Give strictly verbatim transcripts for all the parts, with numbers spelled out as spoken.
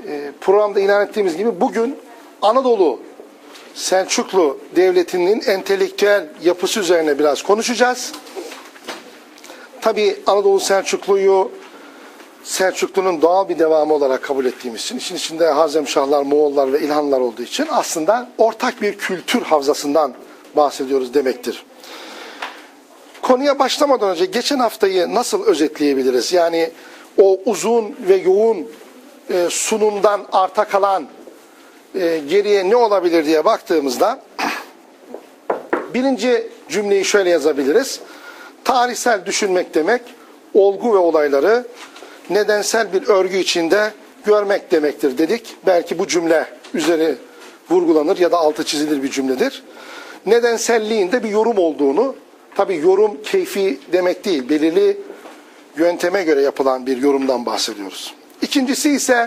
e, programda ilan ettiğimiz gibi bugün Anadolu Selçuklu Devleti'nin entelektüel yapısı üzerine biraz konuşacağız. Tabii Anadolu Selçuklu'yu Selçuklu'nun doğal bir devamı olarak kabul ettiğimiz için, işin içinde Hazemşahlar, Moğollar ve İlhanlar olduğu için aslında ortak bir kültür havzasından bahsediyoruz demektir. Konuya başlamadan önce geçen haftayı nasıl özetleyebiliriz? Yani o uzun ve yoğun e, sunumdan arta kalan e, geriye ne olabilir diye baktığımızda birinci cümleyi şöyle yazabiliriz. Tarihsel düşünmek demek, olgu ve olayları nedensel bir örgü içinde görmek demektir dedik. Belki bu cümle üzeri vurgulanır ya da altı çizilir bir cümledir. Nedenselliğin de bir yorum olduğunu, tabii yorum keyfi demek değil, belirli yönteme göre yapılan bir yorumdan bahsediyoruz. İkincisi ise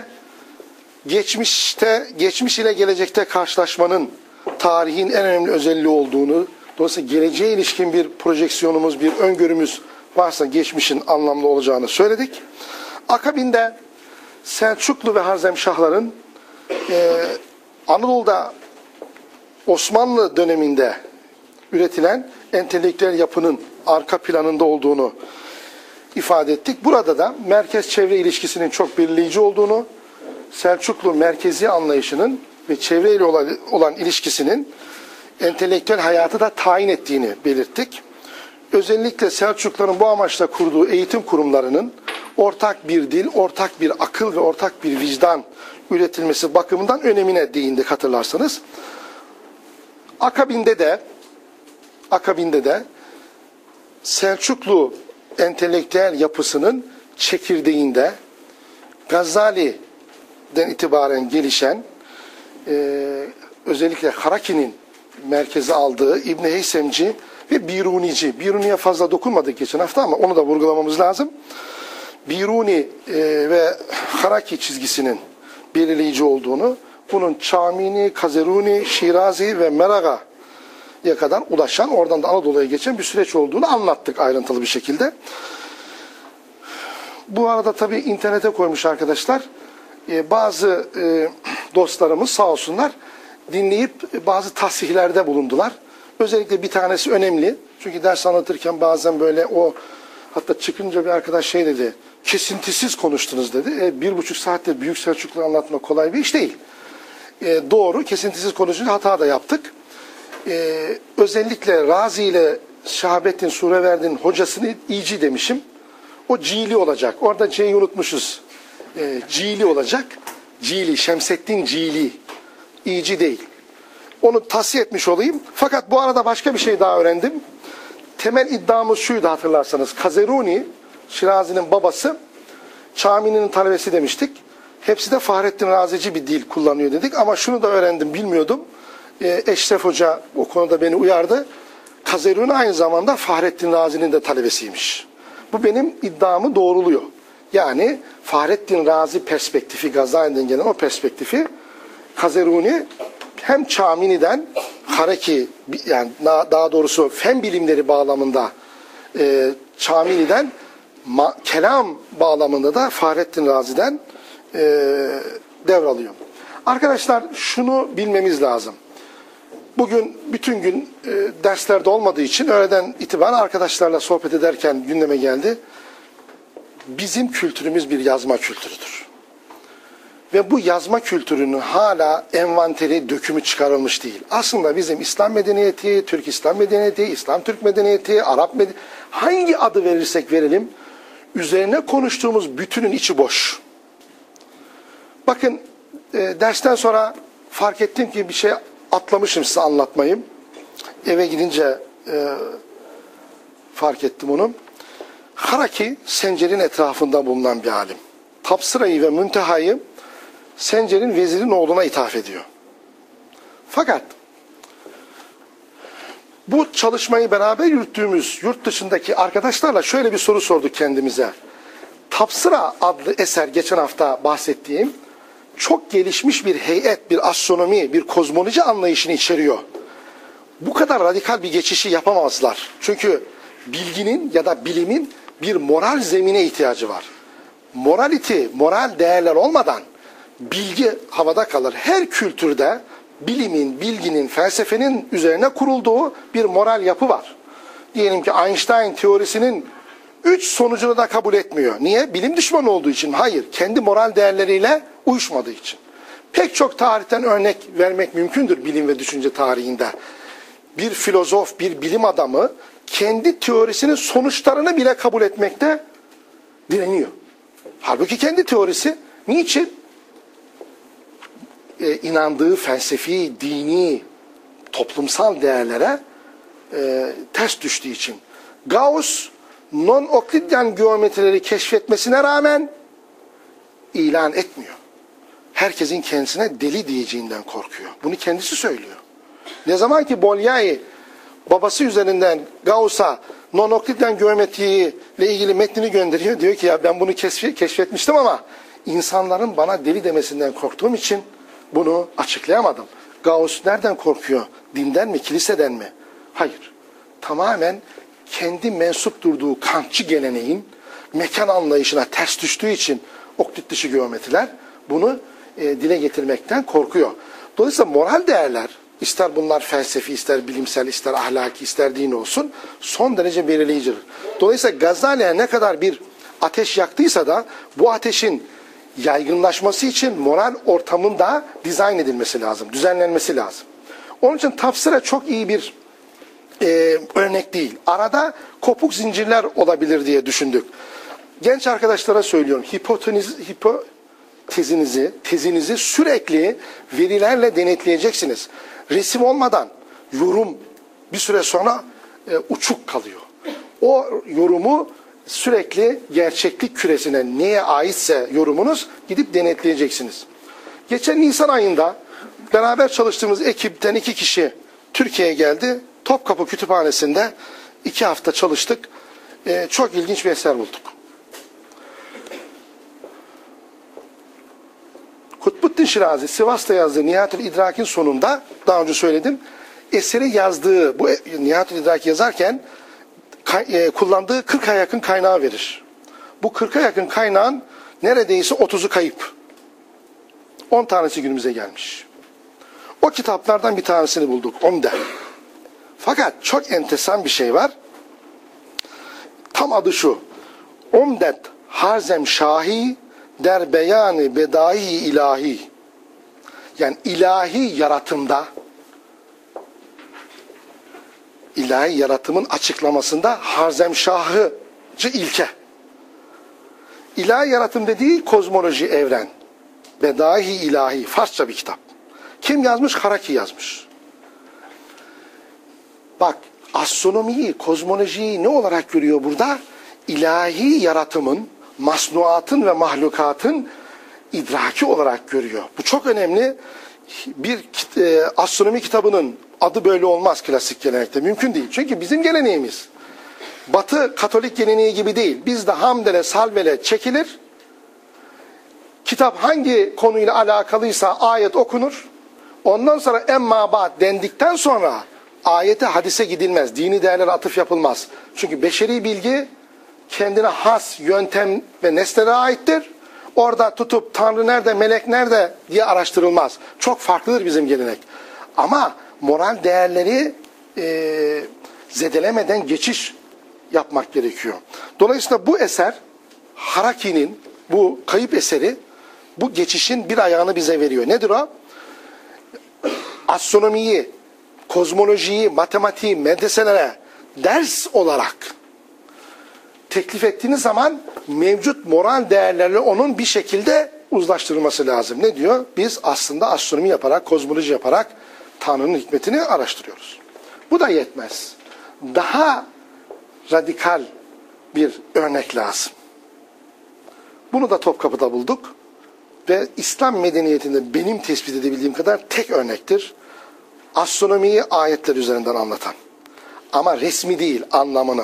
geçmişte, geçmiş ile gelecekte karşılaşmanın tarihin en önemli özelliği olduğunu, dolayısıyla geleceğe ilişkin bir projeksiyonumuz, bir öngörümüz varsa geçmişin anlamlı olacağını söyledik. Akabinde Selçuklu ve Harzemşahların e, Anadolu'da Osmanlı döneminde üretilen entelektüel yapının arka planında olduğunu ifade ettik. Burada da merkez-çevre ilişkisinin çok belirleyici olduğunu, Selçuklu merkezi anlayışının ve çevreyle olan, olan ilişkisinin entelektüel hayatı da tayin ettiğini belirttik. Özellikle Selçukluların bu amaçla kurduğu eğitim kurumlarının ortak bir dil, ortak bir akıl ve ortak bir vicdan üretilmesi bakımından önemine değindik hatırlarsanız. Akabinde de akabinde de Selçuklu entelektüel yapısının çekirdeğinde Gazali'den itibaren gelişen e, özellikle Haraki'nin merkeze aldığı İbn-i Heysemci ve Birunici. Biruni'ye fazla dokunmadık geçen hafta ama onu da vurgulamamız lazım. Biruni e, ve Haraki çizgisinin belirleyici olduğunu, bunun Çamini, Kazeruni, Şirazi ve Meraga'ya kadar ulaşan, oradan da Anadolu'ya geçen bir süreç olduğunu anlattık ayrıntılı bir şekilde. Bu arada tabii internete koymuş arkadaşlar. E, bazı e, dostlarımız sağ olsunlar dinleyip bazı tahsihlerde bulundular. Özellikle bir tanesi önemli. Çünkü ders anlatırken bazen böyle o, hatta çıkınca bir arkadaş şey dedi, kesintisiz konuştunuz dedi. E, bir buçuk saatte Büyük Selçuklu anlatmak kolay bir iş değil. E, doğru, kesintisiz konuşunca hata da yaptık. E, özellikle Razi ile Şahabettin Sureverdi'nin hocasını İci demişim. O Cili olacak. Orada C'yi unutmuşuz. E, Cili olacak. Cili, Şemseddin Cili. İci değil. Onu tahsiye etmiş olayım. Fakat bu arada başka bir şey daha öğrendim. Temel iddiamız şuydu hatırlarsanız. Kazeruni, Şirazi'nin babası, Çamini'nin talebesi demiştik. Hepsi de Fahrettin Razici bir dil kullanıyor dedik. Ama şunu da öğrendim, bilmiyordum. Ee, Eşref Hoca o konuda beni uyardı. Kazeruni aynı zamanda Fahrettin Razi'nin de talebesiymiş. Bu benim iddiamı doğruluyor. Yani Fahrettin Razi perspektifi, Gazali'den gelen o perspektifi, Kazeruni hem Çamini'den Haraki, yani daha doğrusu fen bilimleri bağlamında e, Çamini'den, ma, kelam bağlamında da Fahrettin Razi'den e, devralıyor. Arkadaşlar şunu bilmemiz lazım. Bugün bütün gün e, derslerde olmadığı için öğleden itibaren arkadaşlarla sohbet ederken gündeme geldi. Bizim kültürümüz bir yazma kültürüdür. Ve bu yazma kültürünün hala envanteri, dökümü çıkarılmış değil. Aslında bizim İslam medeniyeti, Türk İslam medeniyeti, İslam Türk medeniyeti, Arap medeniyeti, hangi adı verirsek verelim, üzerine konuştuğumuz bütünün içi boş. Bakın e, dersten sonra fark ettim ki bir şey atlamışım size anlatmayı. Eve gidince e, fark ettim onu. Haraki, Sencer'in etrafında bulunan bir alim. Tapsıra'yı ve Münteha'yı Sencer'in vezirin oğluna ithaf ediyor. Fakat bu çalışmayı beraber yürüttüğümüz yurt dışındaki arkadaşlarla şöyle bir soru sorduk kendimize. Tapsıra adlı eser, geçen hafta bahsettiğim, çok gelişmiş bir heyet, bir astronomi, bir kozmoloji anlayışını içeriyor. Bu kadar radikal bir geçişi yapamazlar. Çünkü bilginin ya da bilimin bir moral zemine ihtiyacı var. Morality, moral değerler olmadan bilgi havada kalır. Her kültürde bilimin, bilginin, felsefenin üzerine kurulduğu bir moral yapı var. Diyelim ki Einstein teorisinin üç sonucunu da kabul etmiyor. Niye? Bilim düşmanı olduğu için. Hayır, kendi moral değerleriyle uyuşmadığı için. Pek çok tarihten örnek vermek mümkündür bilim ve düşünce tarihinde. Bir filozof, bir bilim adamı kendi teorisinin sonuçlarını bile kabul etmekte direniyor. Halbuki kendi teorisi niçin? Ee, inandığı felsefi, dini, toplumsal değerlere e, ters düştüğü için. Gauss non-Oklidyen geometrileri keşfetmesine rağmen ilan etmiyor. Herkesin kendisine deli diyeceğinden korkuyor. Bunu kendisi söylüyor. Ne zaman ki Bolyai babası üzerinden Gauss'a non-Oklidyen geometriyle ilgili metnini gönderiyor. Diyor ki ya ben bunu keşfetmiştim ama insanların bana deli demesinden korktuğum için bunu açıklayamadım. Gauss nereden korkuyor? Dinden mi, kiliseden mi? Hayır. Tamamen kendi mensup durduğu Kantçı geleneğin mekan anlayışına ters düştüğü için oklit dışı geometriler bunu e, dile getirmekten korkuyor. Dolayısıyla moral değerler, ister bunlar felsefi, ister bilimsel, ister ahlaki, ister dini olsun, son derece belirleyicidir. Dolayısıyla Gazali'ye ne kadar bir ateş yaktıysa da bu ateşin yaygınlaşması için moral ortamın da dizayn edilmesi lazım, düzenlenmesi lazım. Onun için tafsire çok iyi bir e, örnek değil. Arada kopuk zincirler olabilir diye düşündük. Genç arkadaşlara söylüyorum, hipoteniz, hipotezinizi, tezinizi sürekli verilerle denetleyeceksiniz. Resim olmadan yorum bir süre sonra e, uçuk kalıyor. O yorumu sürekli gerçeklik küresine neye aitse yorumunuz gidip denetleyeceksiniz. Geçen Nisan ayında beraber çalıştığımız ekipten iki kişi Türkiye'ye geldi. Topkapı Kütüphanesi'nde iki hafta çalıştık. Ee, çok ilginç bir eser bulduk. Kutbuddin Şirazi Sivas'ta yazdığı Nihatül İdrak'in sonunda, daha önce söyledim, eseri yazdığı, bu Nihatül İdrak yazarken kullandığı kırka yakın kaynağı verir. Bu kırka yakın kaynağın neredeyse otuzu kayıp. on tanesi günümüze gelmiş. O kitaplardan bir tanesini bulduk. Onda. Fakat çok enteresan bir şey var. Tam adı şu. Omdet Harzem Şahi der beyanı bedai ilahi. Yani ilahi yaratımda, ilahi yaratımın açıklamasında Harzemşahıcı ilke. İlahi yaratım dediği kozmoloji, evren. Bedai ilahi, Farsça bir kitap. Kim yazmış? Haraki yazmış. Bak, astronomiyi, kozmolojiyi ne olarak görüyor burada? İlahi yaratımın, masnuatın ve mahlukatın idraki olarak görüyor. Bu çok önemli. Bir e, astronomi kitabının adı böyle olmaz klasik gelenekte. Mümkün değil. Çünkü bizim geleneğimiz Batı Katolik geleneği gibi değil. Bizde hamdele, salvele çekilir. Kitap hangi konuyla alakalıysa ayet okunur. Ondan sonra emma ba'd dendikten sonra ayete, hadise gidilmez. Dini değerlere atıf yapılmaz. Çünkü beşeri bilgi kendine has yöntem ve nesnelere aittir. Orada tutup Tanrı nerede, melek nerede diye araştırılmaz. Çok farklıdır bizim gelenek. Ama moral değerleri e, zedelemeden geçiş yapmak gerekiyor. Dolayısıyla bu eser, Haraki'nin bu kayıp eseri, bu geçişin bir ayağını bize veriyor. Nedir o? Astronomiyi, kozmolojiyi, matematiği, medreselere ders olarak teklif ettiğiniz zaman mevcut moral değerlerle onun bir şekilde uzlaştırılması lazım. Ne diyor? Biz aslında astronomi yaparak, kozmoloji yaparak Tanrı'nın hikmetini araştırıyoruz. Bu da yetmez. Daha radikal bir örnek lazım. Bunu da Topkapı'da bulduk. Ve İslam medeniyetinde benim tespit edebildiğim kadar tek örnektir. Astronomiyi ayetler üzerinden anlatan. Ama resmi değil, anlamını.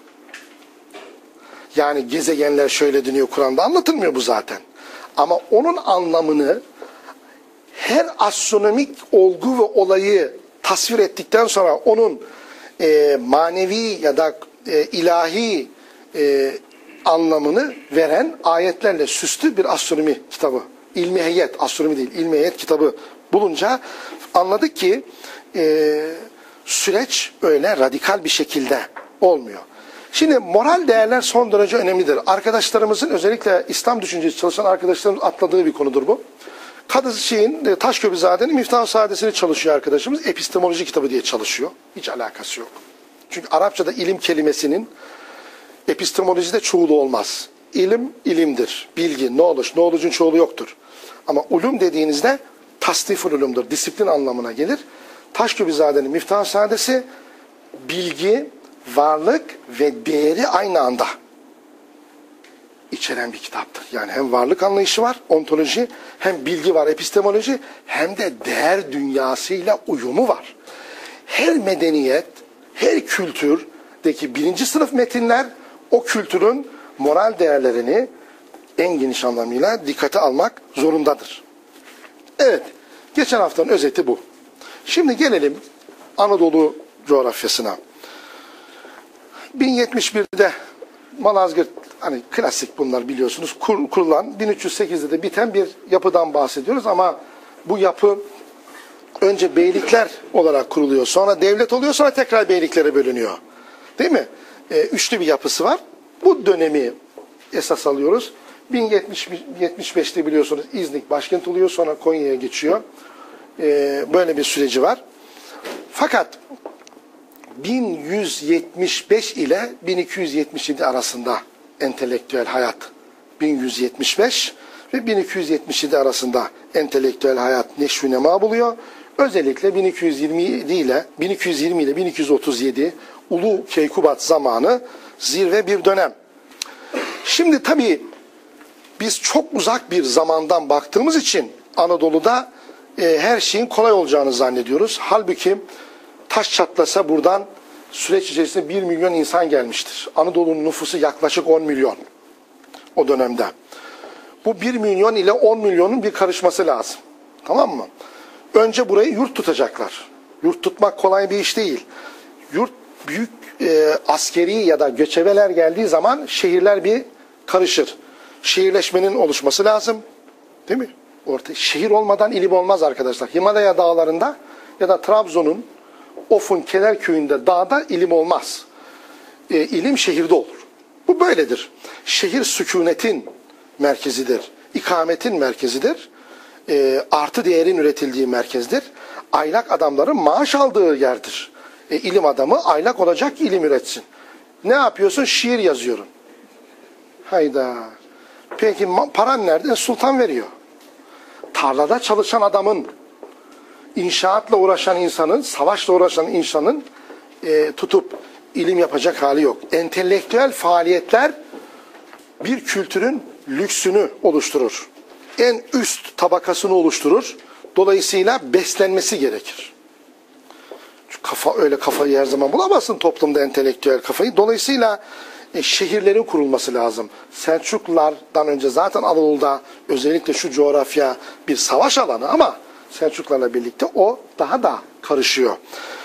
Yani gezegenler şöyle dönüyor, Kur'an'da anlatılmıyor bu zaten. Ama onun anlamını her astronomik olgu ve olayı tasvir ettikten sonra onun e, manevi ya da e, ilahi e, anlamını veren ayetlerle süslü bir astronomi kitabı İlmi Heyet, astronomi değil, İlmi Heyet kitabı bulunca anladık ki e, süreç öyle radikal bir şekilde olmuyor. Şimdi moral değerler son derece önemlidir. Arkadaşlarımızın, özellikle İslam düşüncesi çalışan arkadaşlarımız atladığı bir konudur bu. Kadı şeyin, Taşköprüzade'nin Miftah-ı Saadet'ini çalışıyor arkadaşımız. Epistemoloji kitabı diye çalışıyor. Hiç alakası yok. Çünkü Arapçada ilim kelimesinin epistemolojide çoğulu olmaz. İlim, ilimdir. Bilgi, knowledge, knowledge'un çoğulu yoktur. Ama ulum dediğinizde tasniful ulumdur. Disiplin anlamına gelir. Taşköprüzade'nin Miftah-ı Saadet'i bilgi, varlık ve değeri aynı anda içeren bir kitaptır. Yani hem varlık anlayışı var, ontoloji, hem bilgi var, epistemoloji, hem de değer dünyasıyla uyumu var. Her medeniyet, her kültürdeki birinci sınıf metinler o kültürün moral değerlerini en geniş anlamıyla dikkate almak zorundadır. Evet, geçen haftanın özeti bu. Şimdi gelelim Anadolu coğrafyasına. bin yetmiş bir'de Malazgirt, hani klasik bunlar biliyorsunuz, kur, kurulan, bin üç yüz sekiz'de de biten bir yapıdan bahsediyoruz ama bu yapı önce beylikler olarak kuruluyor, sonra devlet oluyor, sonra tekrar beyliklere bölünüyor. Değil mi? Ee, üçlü bir yapısı var. Bu dönemi esas alıyoruz. bin yetmiş beş'te biliyorsunuz İznik başkent oluyor, sonra Konya'ya geçiyor. Ee, böyle bir süreci var. Fakat bin yüz yetmiş beş ile bin iki yüz yetmiş yedi arasında entelektüel hayat, bin yüz yetmiş beş ve bin iki yüz yetmiş yedi arasında entelektüel hayat neşv-i nema buluyor. Özellikle bin iki yüz yirmi yedi ile bin iki yüz yirmi ile bin iki yüz otuz yedi Ulu Keykubat zamanı zirve bir dönem. Şimdi tabii biz çok uzak bir zamandan baktığımız için Anadolu'da e, her şeyin kolay olacağını zannediyoruz. Halbuki taş çatlasa buradan süreç içerisinde bir milyon insan gelmiştir. Anadolu'nun nüfusu yaklaşık on milyon o dönemde. Bu bir milyon ile on milyonun bir karışması lazım. Tamam mı? Önce burayı yurt tutacaklar. Yurt tutmak kolay bir iş değil. Yurt büyük e, askeri ya da göçebeler geldiği zaman şehirler bir karışır. Şehirleşmenin oluşması lazım. Değil mi? Orta, şehir olmadan ilim olmaz arkadaşlar. Himalaya dağlarında ya da Trabzon'un Of'un Keler köyünde dağda ilim olmaz. E, ilim şehirde olur. Bu böyledir. Şehir sükunetin merkezidir. İkametin merkezidir. E, artı değerin üretildiği merkezdir. Aylak adamların maaş aldığı yerdir. E, ilim adamı aylak olacak ki ilim üretsin. Ne yapıyorsun? Şiir yazıyorum. Hayda. Peki paran nerede? Sultan veriyor. Tarlada çalışan adamın, İnşaatla uğraşan insanın, savaşla uğraşan insanın e, tutup ilim yapacak hali yok. Entelektüel faaliyetler bir kültürün lüksünü oluşturur. En üst tabakasını oluşturur. Dolayısıyla beslenmesi gerekir. Çünkü kafa, öyle kafayı her zaman bulamazsın toplumda, entelektüel kafayı. Dolayısıyla e, şehirlerin kurulması lazım. Selçuklulardan önce zaten Anadolu'da özellikle şu coğrafya bir savaş alanı ama Selçuklarla birlikte o daha da karışıyor.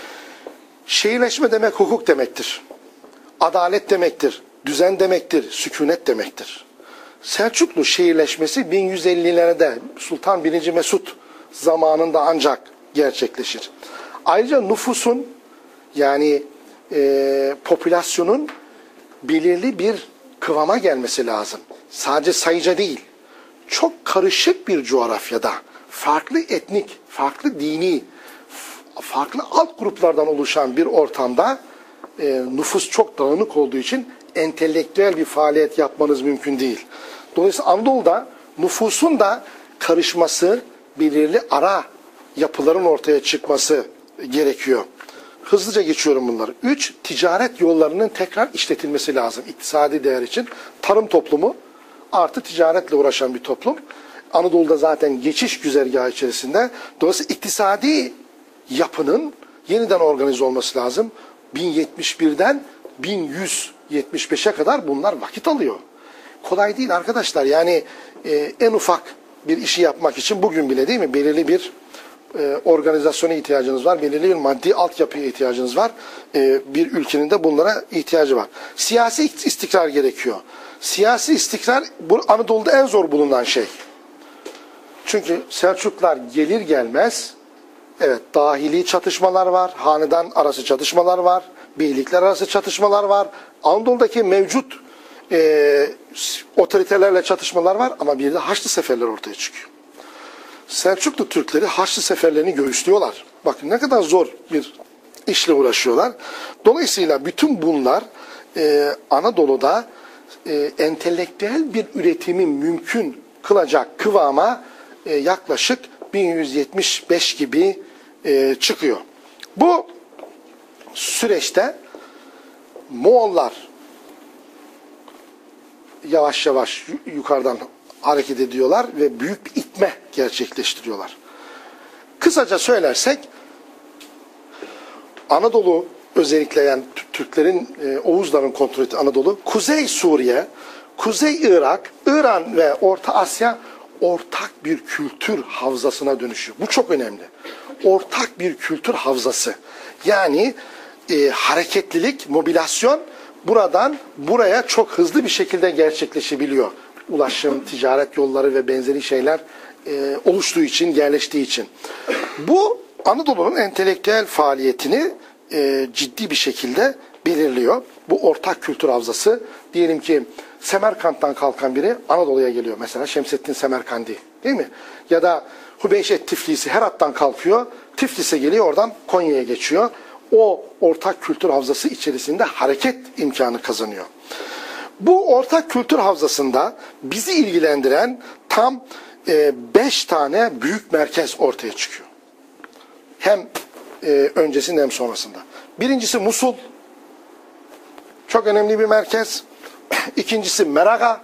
Şehirleşme demek hukuk demektir. Adalet demektir. Düzen demektir. Sükunet demektir. Selçuklu şehirleşmesi bin yüz ellilerde Sultan birinci. Mesut zamanında ancak gerçekleşir. Ayrıca nüfusun yani e, popülasyonun belirli bir kıvama gelmesi lazım. Sadece sayıca değil. Çok karışık bir coğrafyada farklı etnik, farklı dini, farklı alt gruplardan oluşan bir ortamda e, nüfus çok dağınık olduğu için entelektüel bir faaliyet yapmanız mümkün değil. Dolayısıyla Anadolu'da nüfusun da karışması, belirli ara yapıların ortaya çıkması gerekiyor. Hızlıca geçiyorum bunları. Üç, ticaret yollarının tekrar işletilmesi lazım iktisadi değer için. Tarım toplumu artı ticaretle uğraşan bir toplum. Anadolu'da zaten geçiş güzergahı içerisinde. Dolayısıyla iktisadi yapının yeniden organize olması lazım. bin yetmiş bir'den bin yüz yetmiş beş'e kadar bunlar vakit alıyor. Kolay değil arkadaşlar. Yani e, en ufak bir işi yapmak için bugün bile değil mi? Belirli bir e, organizasyona ihtiyacınız var. Belirli bir maddi altyapıya ihtiyacınız var. E, bir ülkenin de bunlara ihtiyacı var. Siyasi istikrar gerekiyor. Siyasi istikrar bu Anadolu'da en zor bulunan şey. Çünkü Selçuklular gelir gelmez, evet, dahili çatışmalar var, hanedan arası çatışmalar var, beylikler arası çatışmalar var, Anadolu'daki mevcut e, otoritelerle çatışmalar var ama bir de Haçlı seferler ortaya çıkıyor. Selçuklu Türkleri Haçlı seferlerini göğüslüyorlar. Bakın ne kadar zor bir işle uğraşıyorlar. Dolayısıyla bütün bunlar e, Anadolu'da e, entelektüel bir üretimi mümkün kılacak kıvama e, yaklaşık bin yüz yetmiş beş gibi e, çıkıyor. Bu süreçte Moğollar yavaş yavaş yukarıdan hareket ediyorlar ve büyük bir itme gerçekleştiriyorlar. Kısaca söylersek Anadolu, özellikle yani Türklerin, e, Oğuzların kontrol ettiği Anadolu, Kuzey Suriye, Kuzey Irak, İran ve Orta Asya ortak bir kültür havzasına dönüşüyor. Bu çok önemli. Ortak bir kültür havzası. Yani e, hareketlilik, mobilasyon buradan buraya çok hızlı bir şekilde gerçekleşebiliyor. Ulaşım, ticaret yolları ve benzeri şeyler e, oluştuğu için, yerleştiği için. Bu Anadolu'nun entelektüel faaliyetini e, ciddi bir şekilde belirliyor. Bu ortak kültür havzası. Diyelim ki Semerkant'tan kalkan biri Anadolu'ya geliyor. Mesela Şemseddin Semerkandi, değil mi? Ya da Hubeyşet Tiflisi Herat'tan kalkıyor, Tiflis'e geliyor, oradan Konya'ya geçiyor. O ortak kültür havzası içerisinde hareket imkanı kazanıyor. Bu ortak kültür havzasında bizi ilgilendiren tam e, beş tane büyük merkez ortaya çıkıyor. Hem e, öncesinde hem sonrasında. Birincisi Musul. Çok önemli bir merkez. İkincisi Meraga.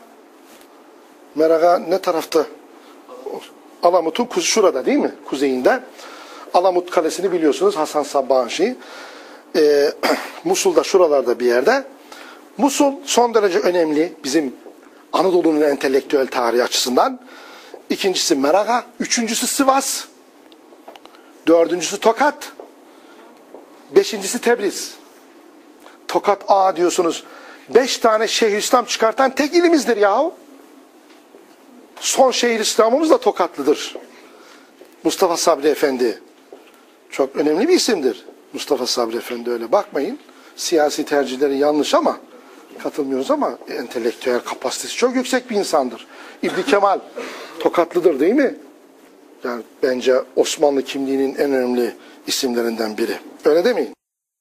Meraga ne tarafta? Alamut'un şurada, değil mi? Kuzeyinde. Alamut Kalesi'ni biliyorsunuz. Hasan Sabbahşi. E, Musul da şuralarda bir yerde. Musul son derece önemli bizim Anadolu'nun entelektüel tarihi açısından. İkincisi Meraga. Üçüncüsü Sivas. Dördüncüsü Tokat. Beşincisi Tebriz. Tokat A diyorsunuz. Beş tane Şeyhülislam çıkartan tek ilimizdir yahu. Son Şeyhülislam'ımız da Tokatlıdır. Mustafa Sabri Efendi. Çok önemli bir isimdir. Mustafa Sabri Efendi, öyle bakmayın. Siyasi tercihleri yanlış ama katılmıyoruz ama entelektüel kapasitesi çok yüksek bir insandır. İbn Kemal Tokatlıdır, değil mi? Yani bence Osmanlı kimliğinin en önemli isimlerinden biri. Öyle demeyin.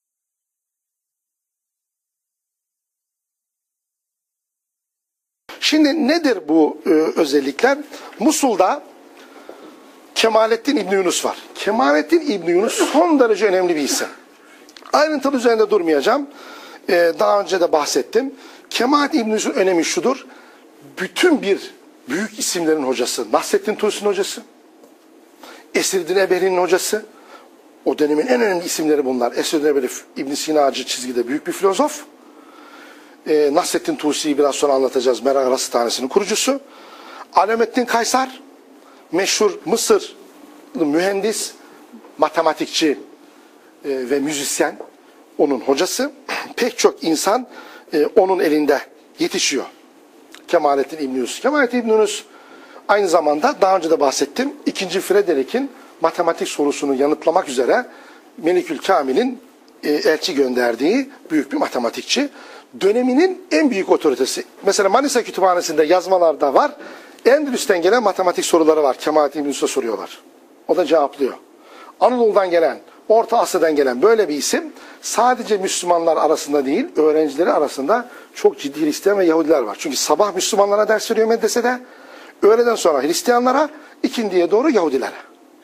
Şimdi nedir bu e, özellikler? Musul'da Kemalettin İbni Yunus var. Kemalettin İbni Yunus son derece önemli bir isim. Ayrıntılı üzerinde durmayacağım. Ee, daha önce de bahsettim. Kemalettin İbni Yunus'un önemi şudur. Bütün bir büyük isimlerin hocası. Nasreddin Tusi'nin hocası. Esireddin Eberi'nin hocası. O dönemin en önemli isimleri bunlar. Esireddin Eberi, İbn Sina'cı çizgide büyük bir filozof. Ee, Nasreddin Tusi'yi biraz sonra anlatacağız. Merak Rasathanesi'nin kurucusu. Alameddin Kaysar, meşhur Mısır mühendis, matematikçi e, ve müzisyen, onun hocası. Pek çok insan e, onun elinde yetişiyor. Kemalettin İbni Yunus. Kemalettin İbni Yunus aynı zamanda daha önce de bahsettim. İkinci Frederick'in matematik sorusunu yanıtlamak üzere Melikül Kamil'in e, elçi gönderdiği büyük bir matematikçi. Döneminin en büyük otoritesi. Mesela Manisa Kütüphanesi'nde yazmalarda var. Endülüs'ten gelen matematik soruları var. Kemalettin İbni Yunus'a soruyorlar. O da cevaplıyor. Anadolu'dan gelen, Orta Asya'dan gelen böyle bir isim sadece Müslümanlar arasında değil, öğrencileri arasında çok ciddi Hristiyan ve Yahudiler var. Çünkü sabah Müslümanlara ders veriyor medresede, öğleden sonra Hristiyanlara, ikindiye doğru Yahudilere.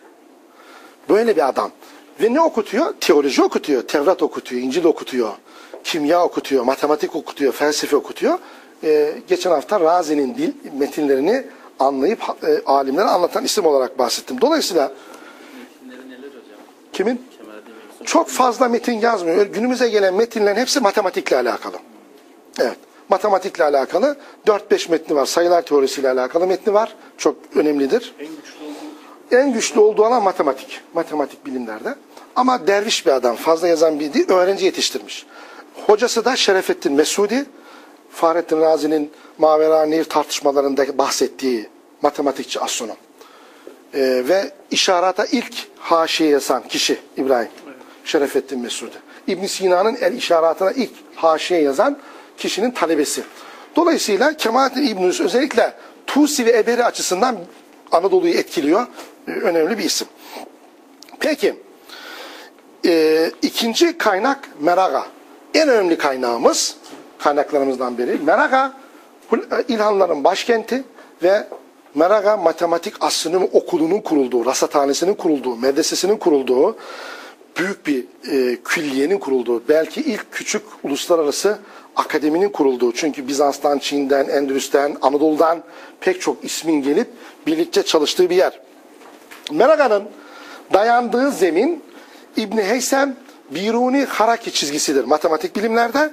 Böyle bir adam. Ve ne okutuyor? Teoloji okutuyor, Tevrat okutuyor, İncil okutuyor, kimya okutuyor, matematik okutuyor, felsefe okutuyor. Ee, geçen hafta Razi'nin dil metinlerini anlayıp e, alimlere anlatan isim olarak bahsettim. Dolayısıyla metinleri neler hocam? Kimin? Çok fazla metin yazmıyor. Günümüze gelen metinlerin hepsi matematikle alakalı. Evet. Matematikle alakalı dört beş metni var. Sayılar teorisiyle alakalı metni var. Çok önemlidir. En güçlü olduğu, en güçlü olduğu alan matematik. Matematik bilimlerde. Ama derviş bir adam. Fazla yazan bir değil. Öğrenci yetiştirmiş. Hocası da Şerefettin Mesudi. Fahrettin Razi'nin Mavera Nehir tartışmalarında bahsettiği matematikçi, astronom. e, ve işarata ilk haşiye yazan kişi İbrahim. Evet. Şerefettin Mesudi. İbn Sina'nın el işaratına ilk haşiye yazan kişinin talebesi. Dolayısıyla Kemalettin İbn Yunus özellikle Tusi ve Eberi açısından Anadolu'yu etkiliyor. E, önemli bir isim. Peki. E, ikinci kaynak Meraga. En önemli kaynağımız, kaynaklarımızdan biri Meraga, İlhanların başkenti ve Meraga Matematik Astronomi Okulu'nun kurulduğu, rasathanesinin kurulduğu, medresesinin kurulduğu, büyük bir e, külliyenin kurulduğu, belki ilk küçük uluslararası akademinin kurulduğu. Çünkü Bizans'tan, Çin'den, Endülüs'ten, Anadolu'dan pek çok ismin gelip birlikte çalıştığı bir yer. Meraga'nın dayandığı zemin İbn Heysem Biruni Haraki çizgisidir matematik bilimlerde.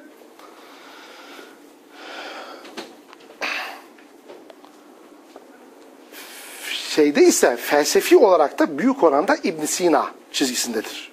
Şeyde ise felsefi olarak da büyük oranda İbn Sina çizgisindedir.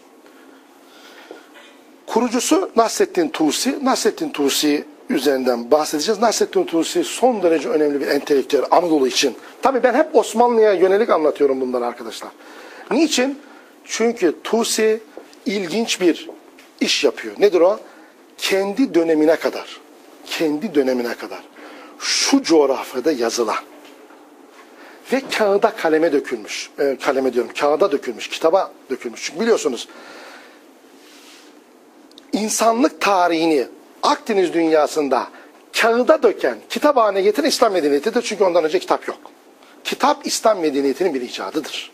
Kurucusu Nasreddin Tusi. Nasreddin Tusi üzerinden bahsedeceğiz. Nasreddin Tusi son derece önemli bir entelektüel Anadolu için. Tabii ben hep Osmanlı'ya yönelik anlatıyorum bunları arkadaşlar. Niçin? Çünkü Tusi ilginç bir iş yapıyor. Nedir o? Kendi dönemine kadar, kendi dönemine kadar şu coğrafyada yazılan ve kağıda kaleme dökülmüş, e, kaleme diyorum, kağıda dökülmüş, kitaba dökülmüş. Çünkü biliyorsunuz insanlık tarihini Akdeniz dünyasında kağıda döken, kitap haline getiren İslam medeniyetidir. Çünkü ondan önce kitap yok. Kitap İslam medeniyetinin bir icadıdır.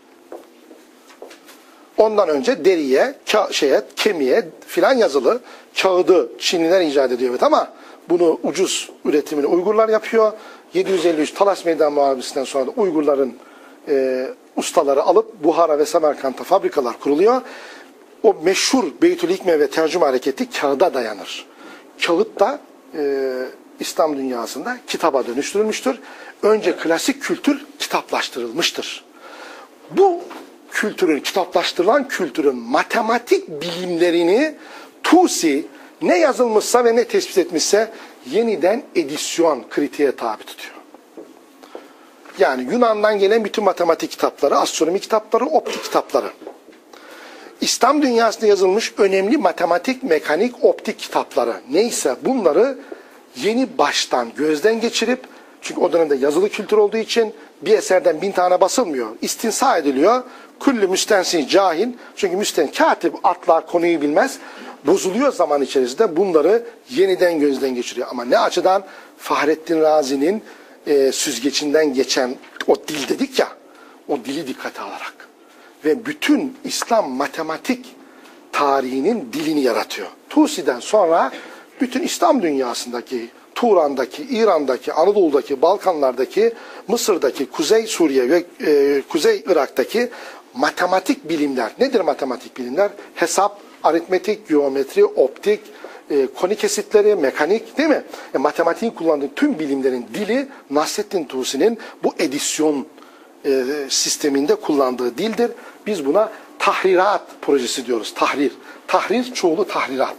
Ondan önce deriye, şeye, kemiğe filan yazılı kağıdı Çinliler icat ediyor. Evet, ama bunu ucuz üretimini Uygurlar yapıyor. yedi yüz elli üç Talas Meydan Muharebesi'nden sonra da Uygurların e, ustaları alıp Buhara ve Semerkant'ta fabrikalar kuruluyor. O meşhur Beytül Hikme ve tercüme hareketi kağıda dayanır. Kağıt da e, İslam dünyasında kitaba dönüştürülmüştür. Önce klasik kültür kitaplaştırılmıştır. Bu kültürün, kitaplaştırılan kültürün matematik bilimlerini Tusi ne yazılmışsa ve ne tespit etmişse yeniden edisyon kritiğe tabi tutuyor. Yani Yunan'dan gelen bütün matematik kitapları, astronomi kitapları, optik kitapları. İslam dünyasında yazılmış önemli matematik, mekanik, optik kitapları neyse bunları yeni baştan gözden geçirip, çünkü o dönemde yazılı kültür olduğu için bir eserden bin tane basılmıyor. İstinsa ediliyor. Küllü müstensi cahil. Çünkü müsten katip atlar, konuyu bilmez. Bozuluyor zaman içerisinde, bunları yeniden gözden geçiriyor. Ama ne açıdan? Fahrettin Razi'nin e, süzgecinden geçen o dil dedik ya, o dili dikkate alarak. Ve bütün İslam matematik tarihinin dilini yaratıyor. Tusi'den sonra bütün İslam dünyasındaki, Turan'daki, İran'daki, Anadolu'daki, Balkanlardaki, Mısır'daki, Kuzey Suriye ve e, Kuzey Irak'taki matematik bilimler. Nedir matematik bilimler? Hesap, aritmetik, geometri, optik, e, koni kesitleri, mekanik, değil mi? E, matematiğin kullandığı tüm bilimlerin dili Nasreddin Tusi'nin bu edisyon e, sisteminde kullandığı dildir. Biz buna tahrirat projesi diyoruz. Tahrir. Tahrir çoğulu tahrirat.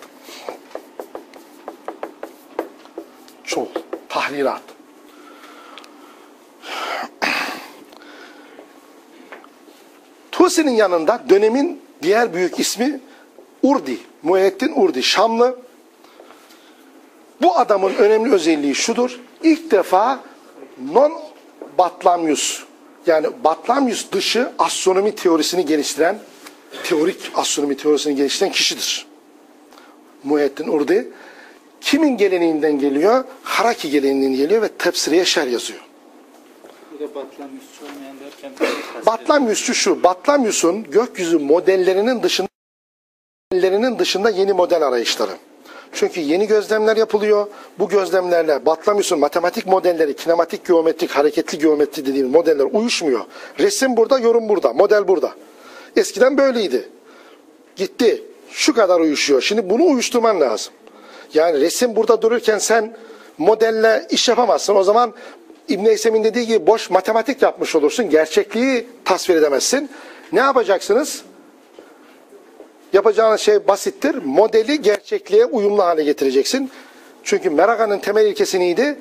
Çoğul. Tahrirat. Tusi'nin yanında dönemin diğer büyük ismi Urdi. Muhyiddin Urdi. Şamlı. Bu adamın önemli özelliği şudur. İlk defa non-Batlamyus, yani Batlamyus dışı astronomi teorisini geliştiren, teorik astronomi teorisini geliştiren kişidir. Muhyiddin Urdi. Kimin geleneğinden geliyor? Haraki geleneğinden geliyor ve Tefsir-i Yeşer yazıyor. Burada Batlamyusçu olmayan derken... Batlamyusçu şu, Batlamyus'un gökyüzü modellerinin dışında, modellerinin dışında yeni model arayışları. Çünkü yeni gözlemler yapılıyor. Bu gözlemlerle Batlamyus'un matematik modelleri, kinematik geometrik, hareketli geometri dediğimiz modeller uyuşmuyor. Resim burada, yorum burada, model burada. Eskiden böyleydi. Gitti. Şu kadar uyuşuyor. Şimdi bunu uyuşturman lazım. Yani resim burada dururken sen modelle iş yapamazsın. O zaman İbn Heysem'in dediği gibi boş matematik yapmış olursun. Gerçekliği tasvir edemezsin. Ne yapacaksınız? Yapacağınız şey basittir. Modeli gerçekliğe uyumlu hale getireceksin. Çünkü Meraga'nın temel ilkesi neydi?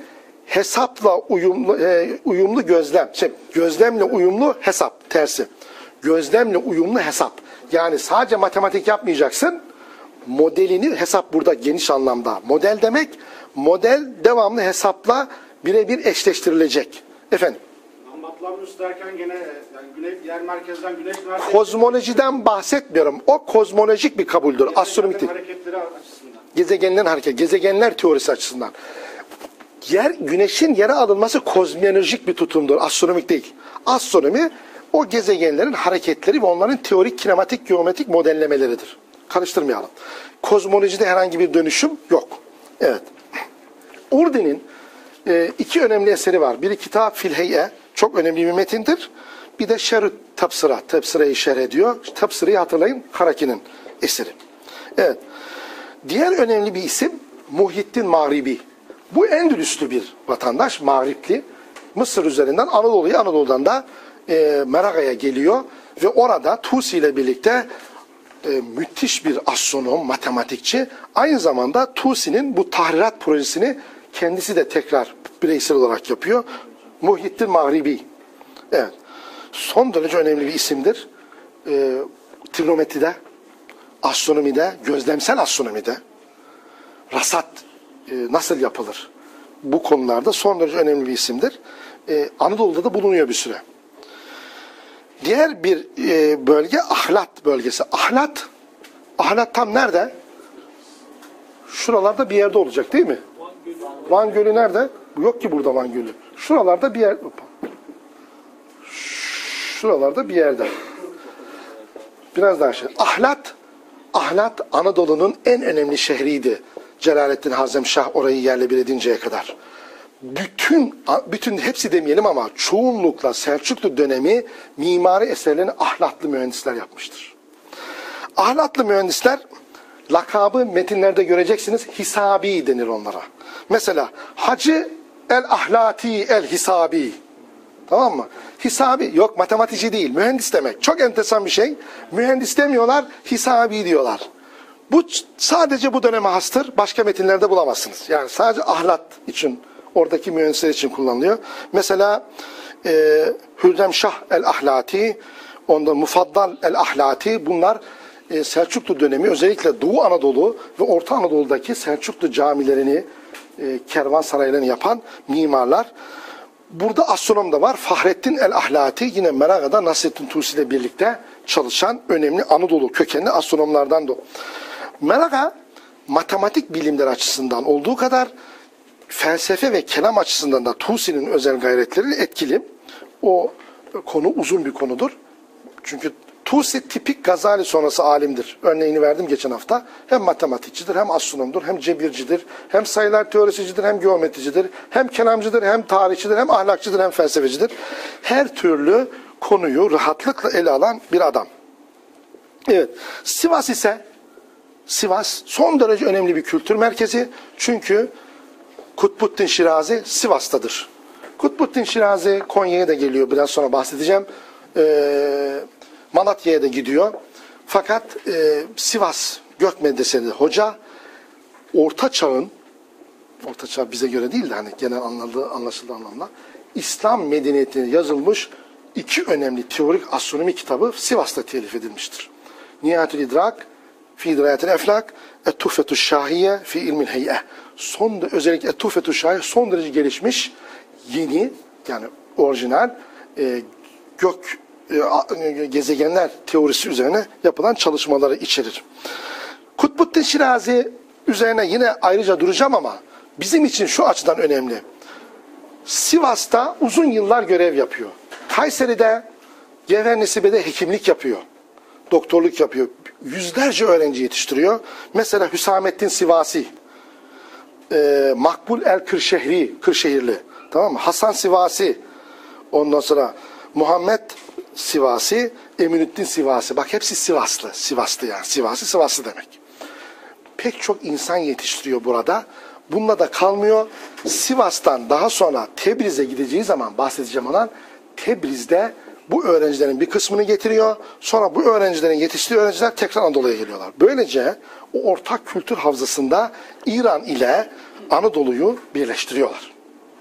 hesapla uyumlu e, uyumlu gözlem. Şey, gözlemle uyumlu hesap tersi. Gözlemle uyumlu hesap. Yani sadece matematik yapmayacaksın. Modelini hesap burada geniş anlamda. Model demek, model devamlı hesapla birebir eşleştirilecek. Efendim? Batlamyus derken gene yani güney, yer merkezden güneş nerede? Kozmolojiden bahsetmiyorum. O kozmolojik bir kabuldür. Astronomik değil. Hareketleri açısından. Gezegenlerin hareket, gezegenler teorisi açısından. Yer, güneşin yere alınması kozmolojik bir tutumdur. Astronomik değil. Astronomi o gezegenlerin hareketleri ve onların teorik, kinematik, geometrik modellemeleridir. Karıştırmayalım. Kozmolojide herhangi bir dönüşüm yok. Evet. Urdi'nin e, iki önemli eseri var. Biri Kitap fil Hey'e, çok önemli bir metindir. Bir de Şerh-ü Tebsıra, Tebsıra'yı şerh ediyor. Tebsıra'yı hatırlayın, Haraki'nin eseri. Evet. Diğer önemli bir isim Muhyiddin Mağribi. Bu Endülüslü bir vatandaş, Mağripli. Mısır üzerinden Anadolu'ya, Anadolu'dan da e, Meraga'ya geliyor ve orada Tusi ile birlikte e, müthiş bir astronom, matematikçi. Aynı zamanda Tusi'nin bu tahrirat projesini kendisi de tekrar bireysel olarak yapıyor. Muhyiddin Mağribi. Evet. Son derece önemli bir isimdir. E, trigonometride, astronomide, gözlemsel astronomide rasat e, nasıl yapılır? Bu konularda son derece önemli bir isimdir. Ee, Anadolu'da da bulunuyor bir süre. Diğer bir e, bölge Ahlat bölgesi. Ahlat, Ahlat tam nerede? Şuralarda bir yerde olacak değil mi? Van Gölü, Van Gölü nerede? Yok ki burada Van Gölü. Şuralarda bir yer. Şuralarda bir yerde. Biraz daha şey. Ahlat, Ahlat Anadolu'nun en önemli şehriydi. Celaleddin Hazemşah orayı yerle bir edinceye kadar. Bütün, bütün hepsi demeyelim ama çoğunlukla Selçuklu dönemi mimari eserlerini Ahlatlı mühendisler yapmıştır. Ahlatlı mühendisler lakabı metinlerde göreceksiniz. Hisabi denir onlara. Mesela Hacı el-Ahlati el-Hisabi. Tamam mı? Hisabi yok, matematici değil, mühendis demek. Çok enteresan bir şey. Mühendis demiyorlar, hisabi diyorlar. Bu sadece bu döneme hastır. Başka metinlerde bulamazsınız. Yani sadece ahlat için, oradaki mühendisler için kullanılıyor. Mesela e, Hürrem Şah el-Ahlati, onda Mufaddal el-Ahlati, bunlar e, Selçuklu dönemi özellikle Doğu Anadolu ve Orta Anadolu'daki Selçuklu camilerini, e, kervansaraylarını yapan mimarlar. Burada astronom da var. Fahrettin el-Ahlati yine Meraga'da Nasrettin Tusi ile birlikte çalışan önemli Anadolu kökenli astronomlardan da o. Meraga matematik bilimler açısından olduğu kadar felsefe ve kelam açısından da Tusi'nin özel gayretleri etkili. O konu uzun bir konudur. Çünkü Tusi tipik Gazali sonrası alimdir. Örneğini verdim geçen hafta. Hem matematikçidir, hem astronomdur, hem cebircidir, hem sayılar teorisicidir, hem geometricidir, hem kelamcıdır, hem tarihçidir, hem ahlakçıdır, hem felsefecidir. Her türlü konuyu rahatlıkla ele alan bir adam. Evet, Sivas ise Sivas son derece önemli bir kültür merkezi. Çünkü Kutbuddin Şirazi Sivas'tadır. Kutbuddin Şirazi Konya'ya da geliyor. Biraz sonra bahsedeceğim. Ee, Malatya'ya da gidiyor. Fakat e, Sivas Gök Medresesi'nde hoca, Orta Çağ'ın, Orta Çağ bize göre değil de hani genel anladığı, anlaşıldığı anlamda İslam medeniyetine yazılmış iki önemli teorik astronomi kitabı Sivas'ta telif edilmiştir. Nihayetül İdrak fi İdrayatil Eflak, Et-Tuhfetü Şahiye fi İlmil Hey'e. Son, özellikle Et-Tuhfetü Şahiye son derece gelişmiş, yeni, yani orijinal e, gök e, gezegenler teorisi üzerine yapılan çalışmaları içerir. Kutbuddin Şirazi üzerine yine ayrıca duracağım ama bizim için şu açıdan önemli. Sivas'ta uzun yıllar görev yapıyor. Kayseri'de, Gevhernesibe'de hekimlik yapıyor. Doktorluk yapıyor. Yüzlerce öğrenci yetiştiriyor. Mesela Hüsamettin Sivasi, e, Makbul el-Kırşehri, Kırşehirli, tamam mı? Hasan Sivasi, ondan sonra Muhammed Sivasi, Eminüddin Sivasi. Bak hepsi Sivaslı, Sivaslı yani. Sivasi, Sivaslı demek. Pek çok insan yetiştiriyor burada. Bununla da kalmıyor. Sivas'tan daha sonra Tebriz'e gideceği zaman bahsedeceğim ondan. Tebriz'de bu öğrencilerin bir kısmını getiriyor. Sonra bu öğrencilerin yetiştiği öğrenciler tekrar Anadolu'ya geliyorlar. Böylece o ortak kültür havzasında İran ile Anadolu'yu birleştiriyorlar.